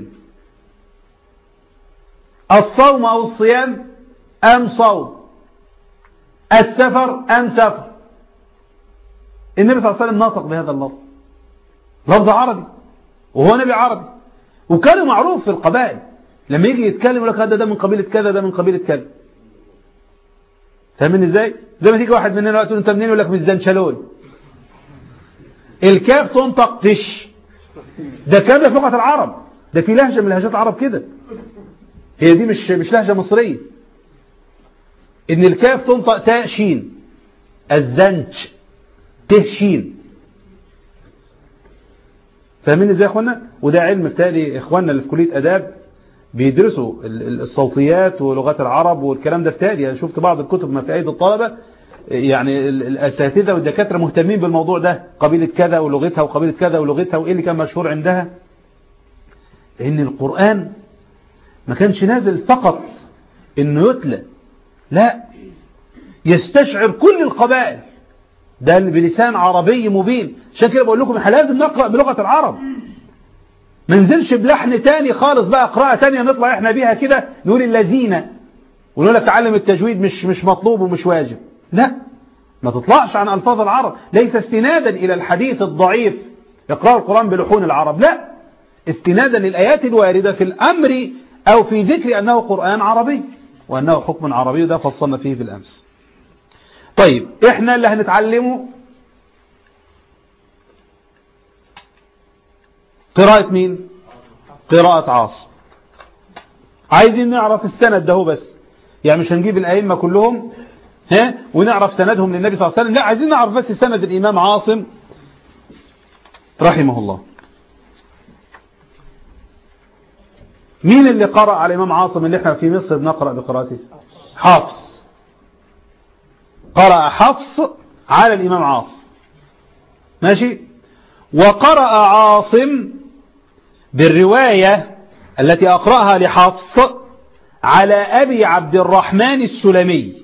الصوم أو الصيام أم صوم، السفر أم سفر. النبي صلى الله عليه وسلم نطق بهذا اللفظ، لفظ عربي وهو نبي عربي، وكان معروف في القبائل لما يجي يتكلم يقول لك هذا ده من قبيلة كذا، ده من قبيلة كذا. فاهمين ازاي؟ زي ما تيجي واحد مننا تقول انت منين يقول لك من الزنشلون، الكاف تنطق تش، ده كان ده في لغة العرب، ده في لهجة من لهجات العرب كده، هي دي مش مش لهجة مصرية، ان الكاف تنطق تاء شين، الزنش ته شين. فاهمين ازاي يا اخوانا؟ وده علم بالتالي اخواننا اللي في كلية اداب بيدرسوا الصوتيات ولغات العرب والكلام ده. بالتالي انا شفت بعض الكتب ما في ايدي الطلبة، يعني الاساتذه والدكاتره مهتمين بالموضوع ده، قبيلة كذا ولغتها وقبيلة كذا ولغتها وايه اللي كان مشهور عندها. لان القرآن ما كانش نازل فقط انه يتلى، لا، يستشعر كل القبائل، ده بلسان عربي مبين. عشان كده بقول لكم احنا لازم نقرأ بلغة العرب، ما ننزلش بلحن تاني خالص بقى، قراءة تانية نطلع احنا بيها كده نقول الذين ونقول لك تعلم التجويد مش مش مطلوب ومش واجب، لا، ما تطلعش عن ألفاظ العرب، ليس استنادا إلى الحديث الضعيف اقرأ القرآن بلحون العرب، لا، استنادا للآيات الواردة في الأمر أو في ذكر أنه قرآن عربي وأنه حكم عربي، ده فصلنا فيه بالأمس. طيب احنا اللي هنتعلمه قراءة مين؟ قراءة عاصم. عايزين نعرف السند ده بس، يعني مش هنجيب الأئمة كلهم ها ونعرف سندهم للنبي صلى الله عليه وسلم، لا، عايزين نعرف بس سند الإمام عاصم رحمه الله. مين اللي قرأ على الإمام عاصم اللي احنا في مصر بنقرأ بقراءته؟ حفص. قرأ حفص على الإمام عاصم، ماشي. وقرأ عاصم بالرواية التي أقرأها لحفص على أبي عبد الرحمن السلمي.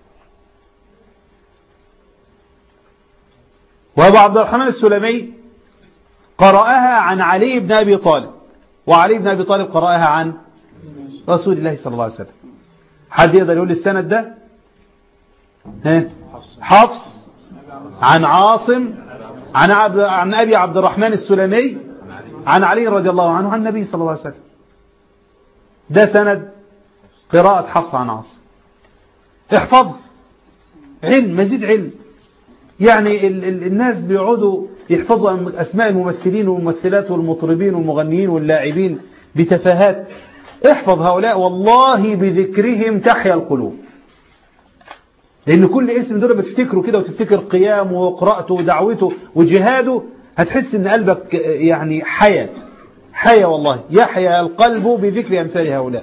وأبو عبد الرحمن السلمي قرأها عن علي بن أبي طالب، وعلي بن أبي طالب قرأها عن رسول الله صلى الله عليه وسلم. حد يقدر يقول السند ده؟ ها؟ حفص عن عاصم عن, عبد عن أبي عبد الرحمن السلمي عن علي رضي الله عنه عن النبي صلى الله عليه وسلم. ده سند قراءة حفص عن عاصم. احفظ، علم، مزيد علم. يعني ال ال الناس بيقعدوا يحفظوا أسماء الممثلين والممثلات والمطربين والمغنيين واللاعبين بتفاهات. احفظ هؤلاء، والله بذكرهم تحيا القلوب، لأن كل اسم دول بتفتكره كده وتفتكر قيامه وقراءته ودعوته وجهاده، هتحس ان قلبك يعني حيا حيا، والله يحيا القلب بذكر أمثال هؤلاء.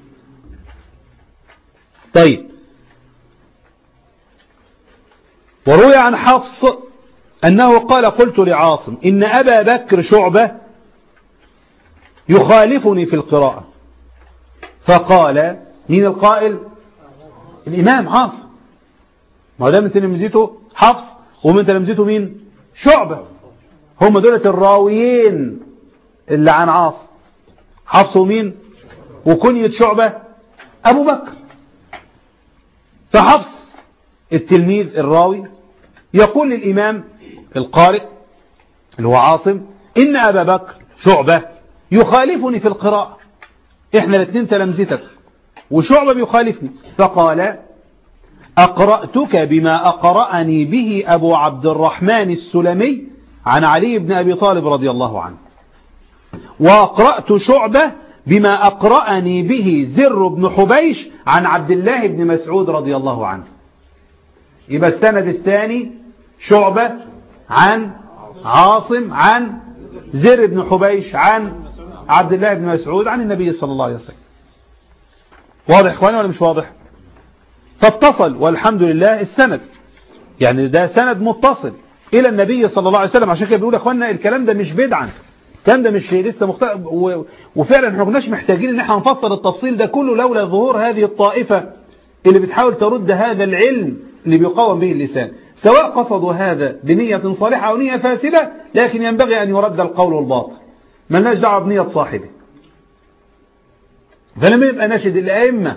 طيب، وروي عن حفص أنه قال قلت لعاصم إن أبا بكر شعبة يخالفني في القراءة، فقال مين القائل؟ الإمام عاصم، ما دام من تلمذته حفص ومن تلمذته مين؟ شعبة، هم دولة الراويين اللي عن عاصم، حفص ومين؟ وكنية شعبة أبو بكر. فحفص التلميذ الراوي يقول للإمام القارئ اللي هو عاصم إن أبا بكر شعبة يخالفني في القراءة، إحنا الاثنين تلامذتك وشعبة بيخالفني. فقال أقرأتك بما أقرأني به أبو عبد الرحمن السلمي عن علي بن أبي طالب رضي الله عنه، وأقرأت شعبة بما أقرأني به زر بن حبيش عن عبد الله بن مسعود رضي الله عنه. يبقى السند الثاني شعبة عن عاصم عن زر بن حبيش عن عبد الله بن مسعود عن النبي صلى الله عليه وسلم. واضح إخواني ولا مش واضح؟ فاتصل والحمد لله السند، يعني ده سند متصل إلى النبي صلى الله عليه وسلم. عشان كده بيقول يا إخواننا الكلام ده مش بدعا، الكلام ده مش لسه مختلف، وفعلا احنا ما كناش محتاجين ان احنا نفصل التفصيل ده كله لولا ظهور هذه الطائفة اللي بتحاول ترد هذا العلم اللي بيقاوم به اللسان، سواء قصدوا هذا بنية صالحة أو نية فاسدة، لكن ينبغي أن يرد القول والباطل، ما لناش دعوة بنية صاحبه. فلما يبقى نشد الأئمة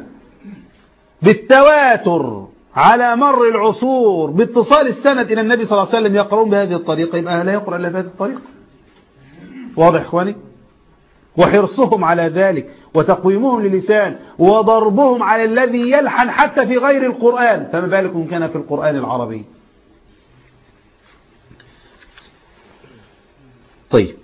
بالتواتر على مر العصور باتصال السند إلى النبي صلى الله عليه وسلم يقرؤون بهذه الطريقة، يبقى لا يقرأ إلا بهذه الطريقة. واضح إخواني؟ وحرصهم على ذلك وتقويمهم للسان وضربهم على الذي يلحن حتى في غير القرآن، فما بالكم كان في القرآن العربي. طيب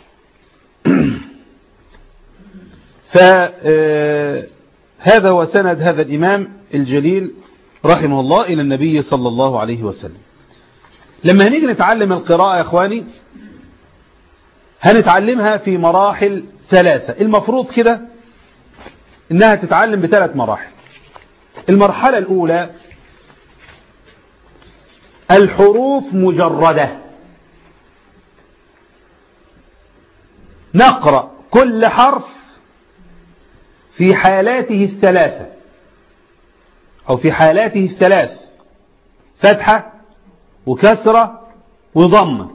فهذا هو سند هذا الإمام الجليل رحمه الله إلى النبي صلى الله عليه وسلم. لما هنيجي نتعلم القراءة يا إخواني هنتعلمها في مراحل ثلاثة، المفروض كده إنها تتعلم بثلاث مراحل. المرحلة الأولى الحروف مجردة، نقرأ كل حرف في حالاته الثلاثة أو في حالاته الثلاث، فتحة وكسرة وضمة.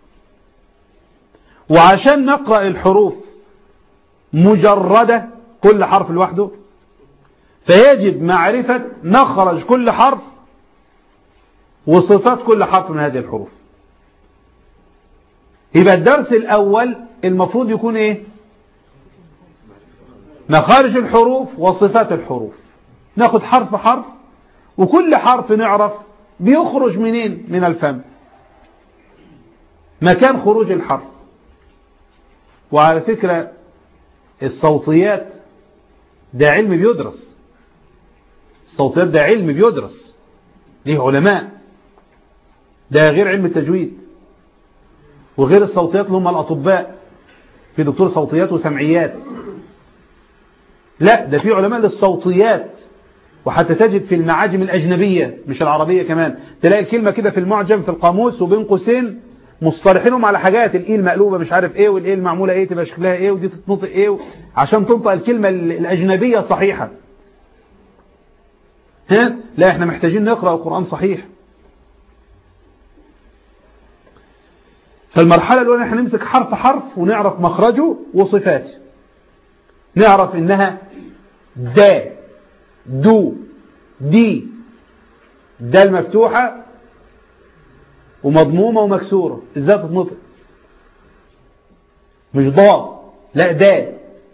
وعشان نقرأ الحروف مجردة كل حرف لوحده فيجب معرفة مخرج كل حرف وصفات كل حرف من هذه الحروف. يبقى الدرس الأول المفروض يكون إيه؟ مخارج الحروف وصفات الحروف. ناخد حرف حرف وكل حرف نعرف بيخرج منين من الفم، مكان خروج الحرف. وعلى فكرة الصوتيات ده علم بيدرس، الصوتيات ده علم بيدرس ليه علماء، ده غير علم التجويد وغير الصوتيات اللي هم الأطباء، في دكتور صوتيات وسمعيات، لا ده في علماء للصوتيات. وحتى تجد في المعاجم الأجنبية مش العربية كمان تلاقي الكلمة كده في المعجم في القاموس وبين قوسين مصطلحينهم على حاجات، الايه المقلوبة مش عارف ايه والايه المعمولة ايه تبقى شكلها ايه ودي تتنطق ايه عشان تنطق الكلمة الأجنبية صحيحة. ها لا احنا محتاجين نقرأ القرآن صحيح. فالمرحلة الأولى احنا نمسك حرف حرف ونعرف مخرجه وصفاته، نعرف انها دا دو دي، دا المفتوحة ومضمومة ومكسورة ازاي تتنطق، مش ضاد لا دا.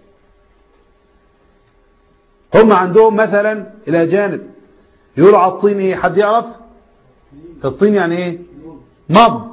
هم عندهم مثلا الأجانب يقولوا على الطين ايه، حد يعرف الطين يعني ايه؟ مض،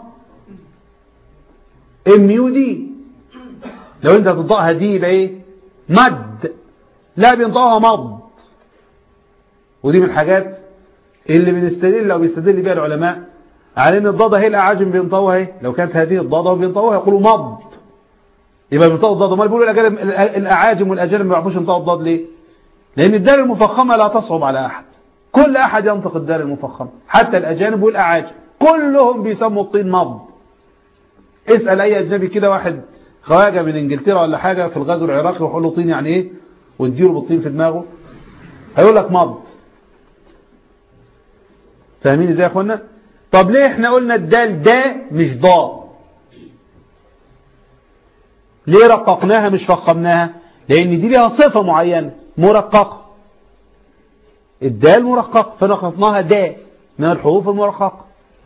ام يو دي. لو انت تنطقها دي يبقى ايه؟ مد، لا بينطقها مض. ودي من الحاجات اللي بنستدل لو بيستدل بها العلماء على ان الضاده هي الاعاجم بينطقوها ايه، لو كانت هذه الضاده وبينطقوها يقولوا مض يبقى بينطقوا الضاده. ما بيقولوا الاجانب الاعاجم والاجانب ما يعرفوش ينطقوا الضاد ليه؟ لان الدال المفخمه لا تصعب على احد، كل احد ينطق الدال المفخمه حتى الاجانب والاعاجم كلهم بيسموا الطين مض. اسال اي اجنبي كده واحد خواجه من انجلترا ولا حاجه في الغزو العراقي وقول له طين يعني ايه ونديله بالطين في دماغه هيقول لك مض. فاهمين ازاي يا اخوانا؟ طب ليه احنا قلنا الدال دا مش ضاد؟ ليه رققناها مش فخمناها؟ لان دي ليها صفه معينه مرققه، الدال مرققة فنقطناها داء من الحروف المرققة.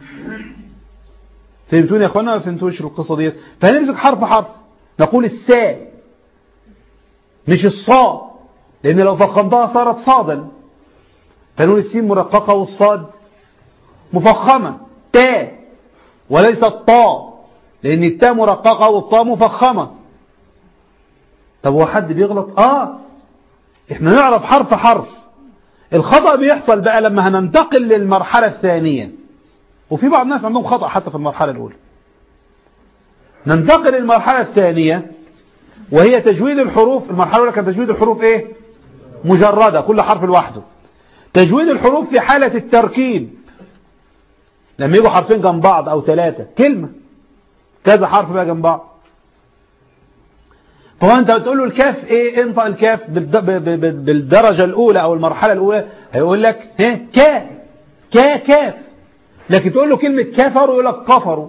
فهمتوني يا اخوانا؟ ما فهمتوش القصة ديت؟ فهنمسك حرف حرف، نقول الساء مش الصاد، لان لو فخمتها صارت صادا، فنقول السين مرققة والصاد مفخمة تاء وليست طاء، لان التاء مرققة والطاء مفخمة. طب هو حد بيغلط؟ اه احنا نعرف حرف حرف. الخطأ بيحصل بقى لما هننتقل للمرحلة الثانية، وفي بعض الناس عندهم خطأ حتى في المرحلة الأولى. ننتقل للمرحلة الثانية وهي تجويد الحروف. المرحلة الأولى كان تجويد الحروف ايه؟ مجردة، كل حرف لوحده. تجويد الحروف في حالة التركيب، لما يجوا حرفين جنب بعض أو ثلاثة، كلمة كذا حرف بقى جنب بعض. فهو أنت بتقول له الكاف إيه؟ انطق الكاف بالدرجة الأولى أو المرحلة الأولى، هيقول لك ها كا كا كاف. لكن تقول له كلمة كفروا يقول لك كفروا.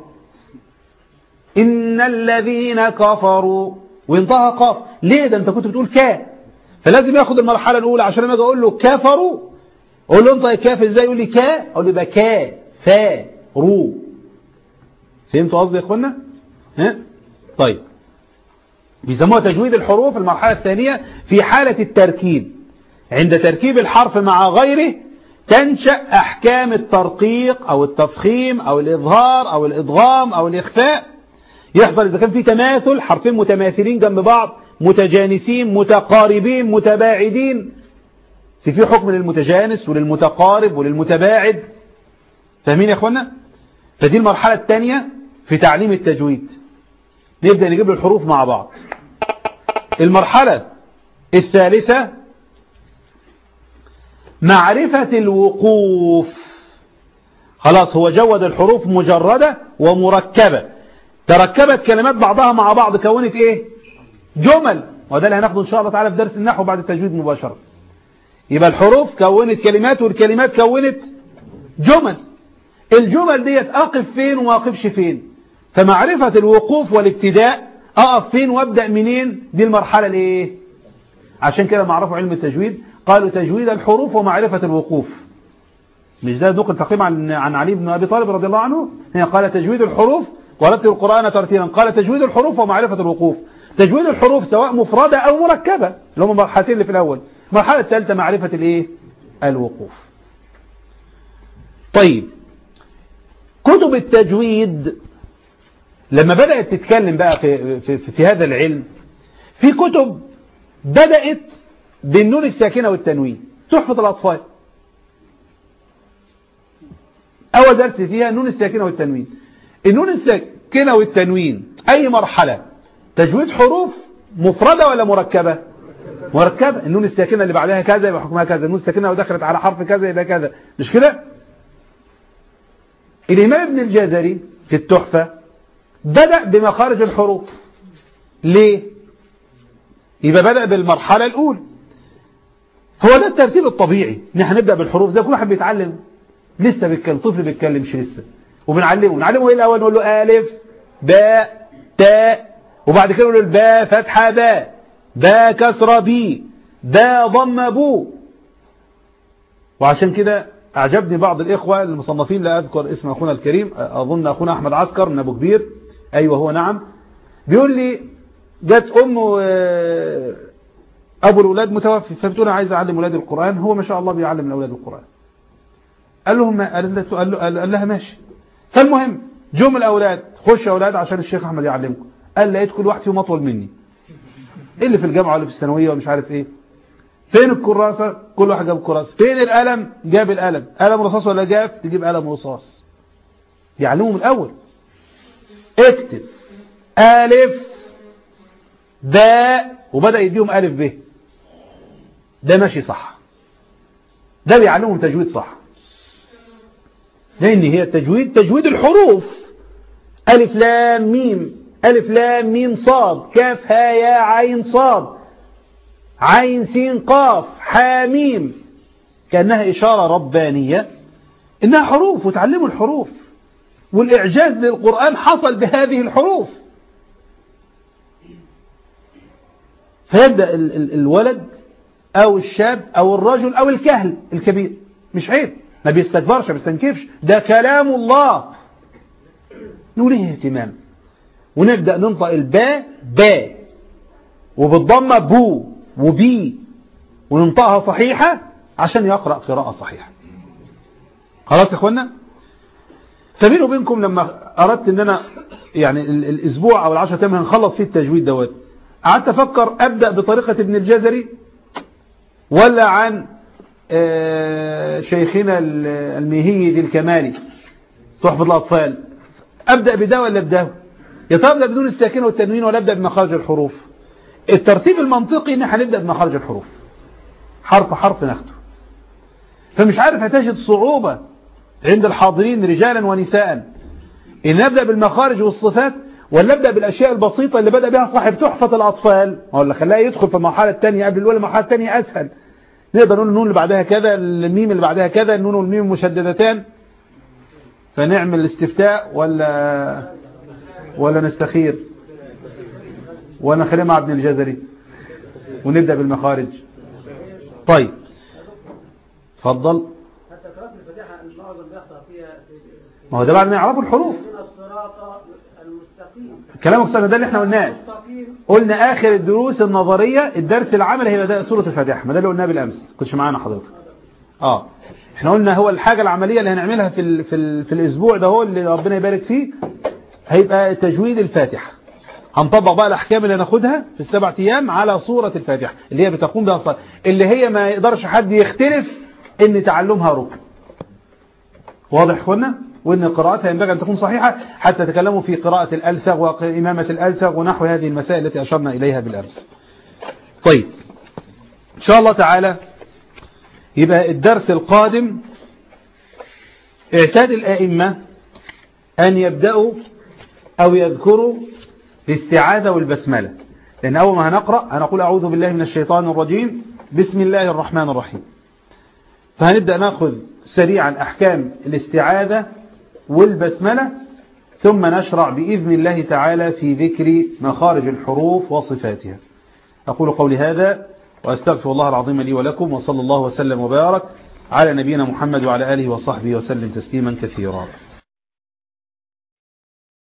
إن الذين كفروا وينطقها قاف. ليه؟ ده أنت كنت بتقول كا. فلازم ياخد المرحلة الأولى عشان لما أجي أقول له كفروا أقول له انطق الكاف إزاي؟ يقول لي كا، أقول له يبقى كا فا رو. فهمتوا قصدي يا إخوانا؟ ها؟ طيب، بيسموها تجويد الحروف المرحلة الثانية في حالة التركيب. عند تركيب الحرف مع غيره تنشأ أحكام الترقيق أو التفخيم أو الإظهار أو الإدغام أو الإخفاء. يحصل إذا كان في تماثل، حرفين متماثلين جنب بعض، متجانسين متقاربين متباعدين، في في حكم للمتجانس وللمتقارب وللمتباعد. فاهمين يا أخوانا؟ فدي المرحلة الثانية في تعليم التجويد. نبدأ نجيب الحروف مع بعض. المرحلة الثالثة معرفة الوقوف. خلاص هو جود الحروف مجردة ومركبة، تركبت كلمات بعضها مع بعض كونت ايه؟ جمل. وده اللي هناخده ان شاء الله تعالى في درس النحو بعد التجويد مباشرة. يبقى الحروف كونت كلمات والكلمات كونت جمل. الجمل ديت اقف فين وما اقفش فين. فمعرفة الوقوف والابتداء، اقف فين وابدأ منين، دي المرحلة الايه؟ عشان كده معرفوا علم التجويد قالوا تجويد الحروف ومعرفة الوقوف. مش ده نقل تقييم عن عن علي بن ابي طالب رضي الله عنه؟ هي قال تجويد الحروف ورتل القرآن ترتيلا، قال تجويد الحروف ومعرفة الوقوف. تجويد الحروف سواء مفردة او مركبة، اللي هم المرحلتين اللي في الاول. المرحلة الثالثة معرفة الايه؟ الوقوف. طيب، كتب التجويد لما بدأت تتكلم بقى في, في, في, في هذا العلم، في كتب بدأت بالنون الساكنة والتنوين. تحفة الأطفال أول درس فيها النون الساكنة والتنوين. النون الساكنة والتنوين أي مرحلة؟ تجويد حروف مفردة ولا مركبة؟ مركبة. النون الساكنة اللي بعدها كذا يبقى حكمها كذا، النون الساكنة لو دخلت على حرف كذا يبقى كذا، مش كده؟ الإمام ابن الجزري في التحفة بدأ بمخارج الحروف. ليه؟ يبقى بدأ بالمرحلة الأولى. هو ده الترتيب الطبيعي، نحن نبدأ بالحروف زي كل واحد بيتعلم لسه بيتكلم، طفل بيتكلمش لسه، وبنعلمه نعلمه ايه الأول؟ نقول له ألف باء تاء، وبعد كده نقول له الباء فتحة باء، باء كسرة بي، باء ضم بو. وعشان كده أعجبني بعض الإخوة المصنفين، لا أذكر اسم أخونا الكريم، أظن أخونا أحمد عسكر من أبو كبير، أيوة هو نعم، بيقول لي جت أمه أبو الأولاد متوفي، فبتقول عايز أعلم أولاد القرآن. هو ما شاء الله بيعلم الأولاد القرآن. قال لهم قال له قال لها ماشي. فالمهم جم الأولاد، خش أولاد عشان الشيخ أحمد يعلمكم. قال لقيت كل واحد فيهم أطول مني، اللي في الجامعة واللي في الثانوية ومش عارف إيه. فين الكراسة؟ كل واحد جاب كراسة. فين القلم؟ جاب القلم. قلم رصاص ولا جاف؟ تجيب قلم رصاص. يعلمهم الأول اكتب ألف باء، وبدأ يديهم ألف ب. ده ماشي صح، ده بيعلمهم تجويد صح، لأن هي التجويد تجويد الحروف. ألف لام ميم، ألف لام ميم صاد، كاف ها يا عين صاد، عين سين قاف حاميم، كأنها إشارة ربانية إنها حروف، وتعلموا الحروف. والإعجاز للقرآن حصل بهذه الحروف. فيبدأ ال ال الولد أو الشاب أو الرجل أو الكهل الكبير، مش عيب، ما بيستكبرش ما بيستنكفش، ده كلام الله، نوليه اهتمام. ونبدأ ننطق الباء باء وبالضمة بو وبي، وننطقها صحيحة عشان يقرأ قراءة صحيحة. خلاص يا اخوانا؟ فبيني وبينكم لما أردت ان انا يعني الاسبوع او العشرة ايام هنخلص فيه التجويد دوت، قعدت افكر ابدأ بطريقة ابن الجزري ولا عن شيخنا الميهي ذي الكمالي تحفظ الأطفال، أبدأ بده ولا بده؟ يا ترى أبدأ بدون الساكنة والتنوين ولا أبدأ بمخارج الحروف؟ الترتيب المنطقي إن هنبدأ بمخارج الحروف، حرف حرف ناخده. فمش عارف هتجد صعوبة عند الحاضرين رجالا ونساء إن أبدأ بالمخارج والصفات ولا أبدأ بالأشياء البسيطة اللي بدأ بها صاحب تحفة الأطفال، ولا خلاه يدخل في المرحلة الثانية قبل الأولى. المرحلة الثانية أسهل، نقدر نقول النون اللي بعدها كذا، الميم اللي بعدها كذا، النون والميم مشددتان، فنعمل الاستفتاء ولا ولا نستخير ولا نخليه مع ابن الجزري ونبدأ بالمخارج؟ طيب اتفضل. حتى قراءة الفاتحة المعظم بيخطأ فيها، ما هو ده بعد ما يعرفوا الحروف. كلامك صحيح، ده اللي احنا قلناه. قلنا اخر الدروس النظريه الدرس العملي هي ده سوره الفاتحه، ما ده اللي قلناه بالامس، كنتش معانا حضرتك. اه احنا قلنا هو الحاجه العمليه اللي هنعملها في ال في ال في الاسبوع ده هو اللي ربنا يبارك فيه، هيبقى تجويد الفاتحه. هنطبق بقى الاحكام اللي هناخدها في السبع ايام على سوره الفاتحه اللي هي بتقوم بها الصلاه، اللي هي ما يقدرش حد يختلف ان تعلمها ركن. واضح يا اخوانا؟ وإن قراءتها ينبغي أن تكون صحيحة، حتى تكلموا في قراءة الألثغ وإمامة الألثغ ونحو هذه المسائل التي أشرنا إليها بالأمس. طيب إن شاء الله تعالى يبقى الدرس القادم اعتاد الآئمة أن يبدأوا أو يذكروا الاستعاذة والبسملة، لأن أول ما هنقرأ هنقول أعوذ بالله من الشيطان الرجيم بسم الله الرحمن الرحيم، فهنبدأ نأخذ سريعا أحكام الاستعاذة والبسملة، ثم نشرع بإذن الله تعالى في ذكر مخارج الحروف وصفاتها. أقول قولي هذا وأستغفر الله العظيم لي ولكم، وصلى الله وسلم وبارك على نبينا محمد وعلى آله وصحبه وسلم تسليما كثيرا.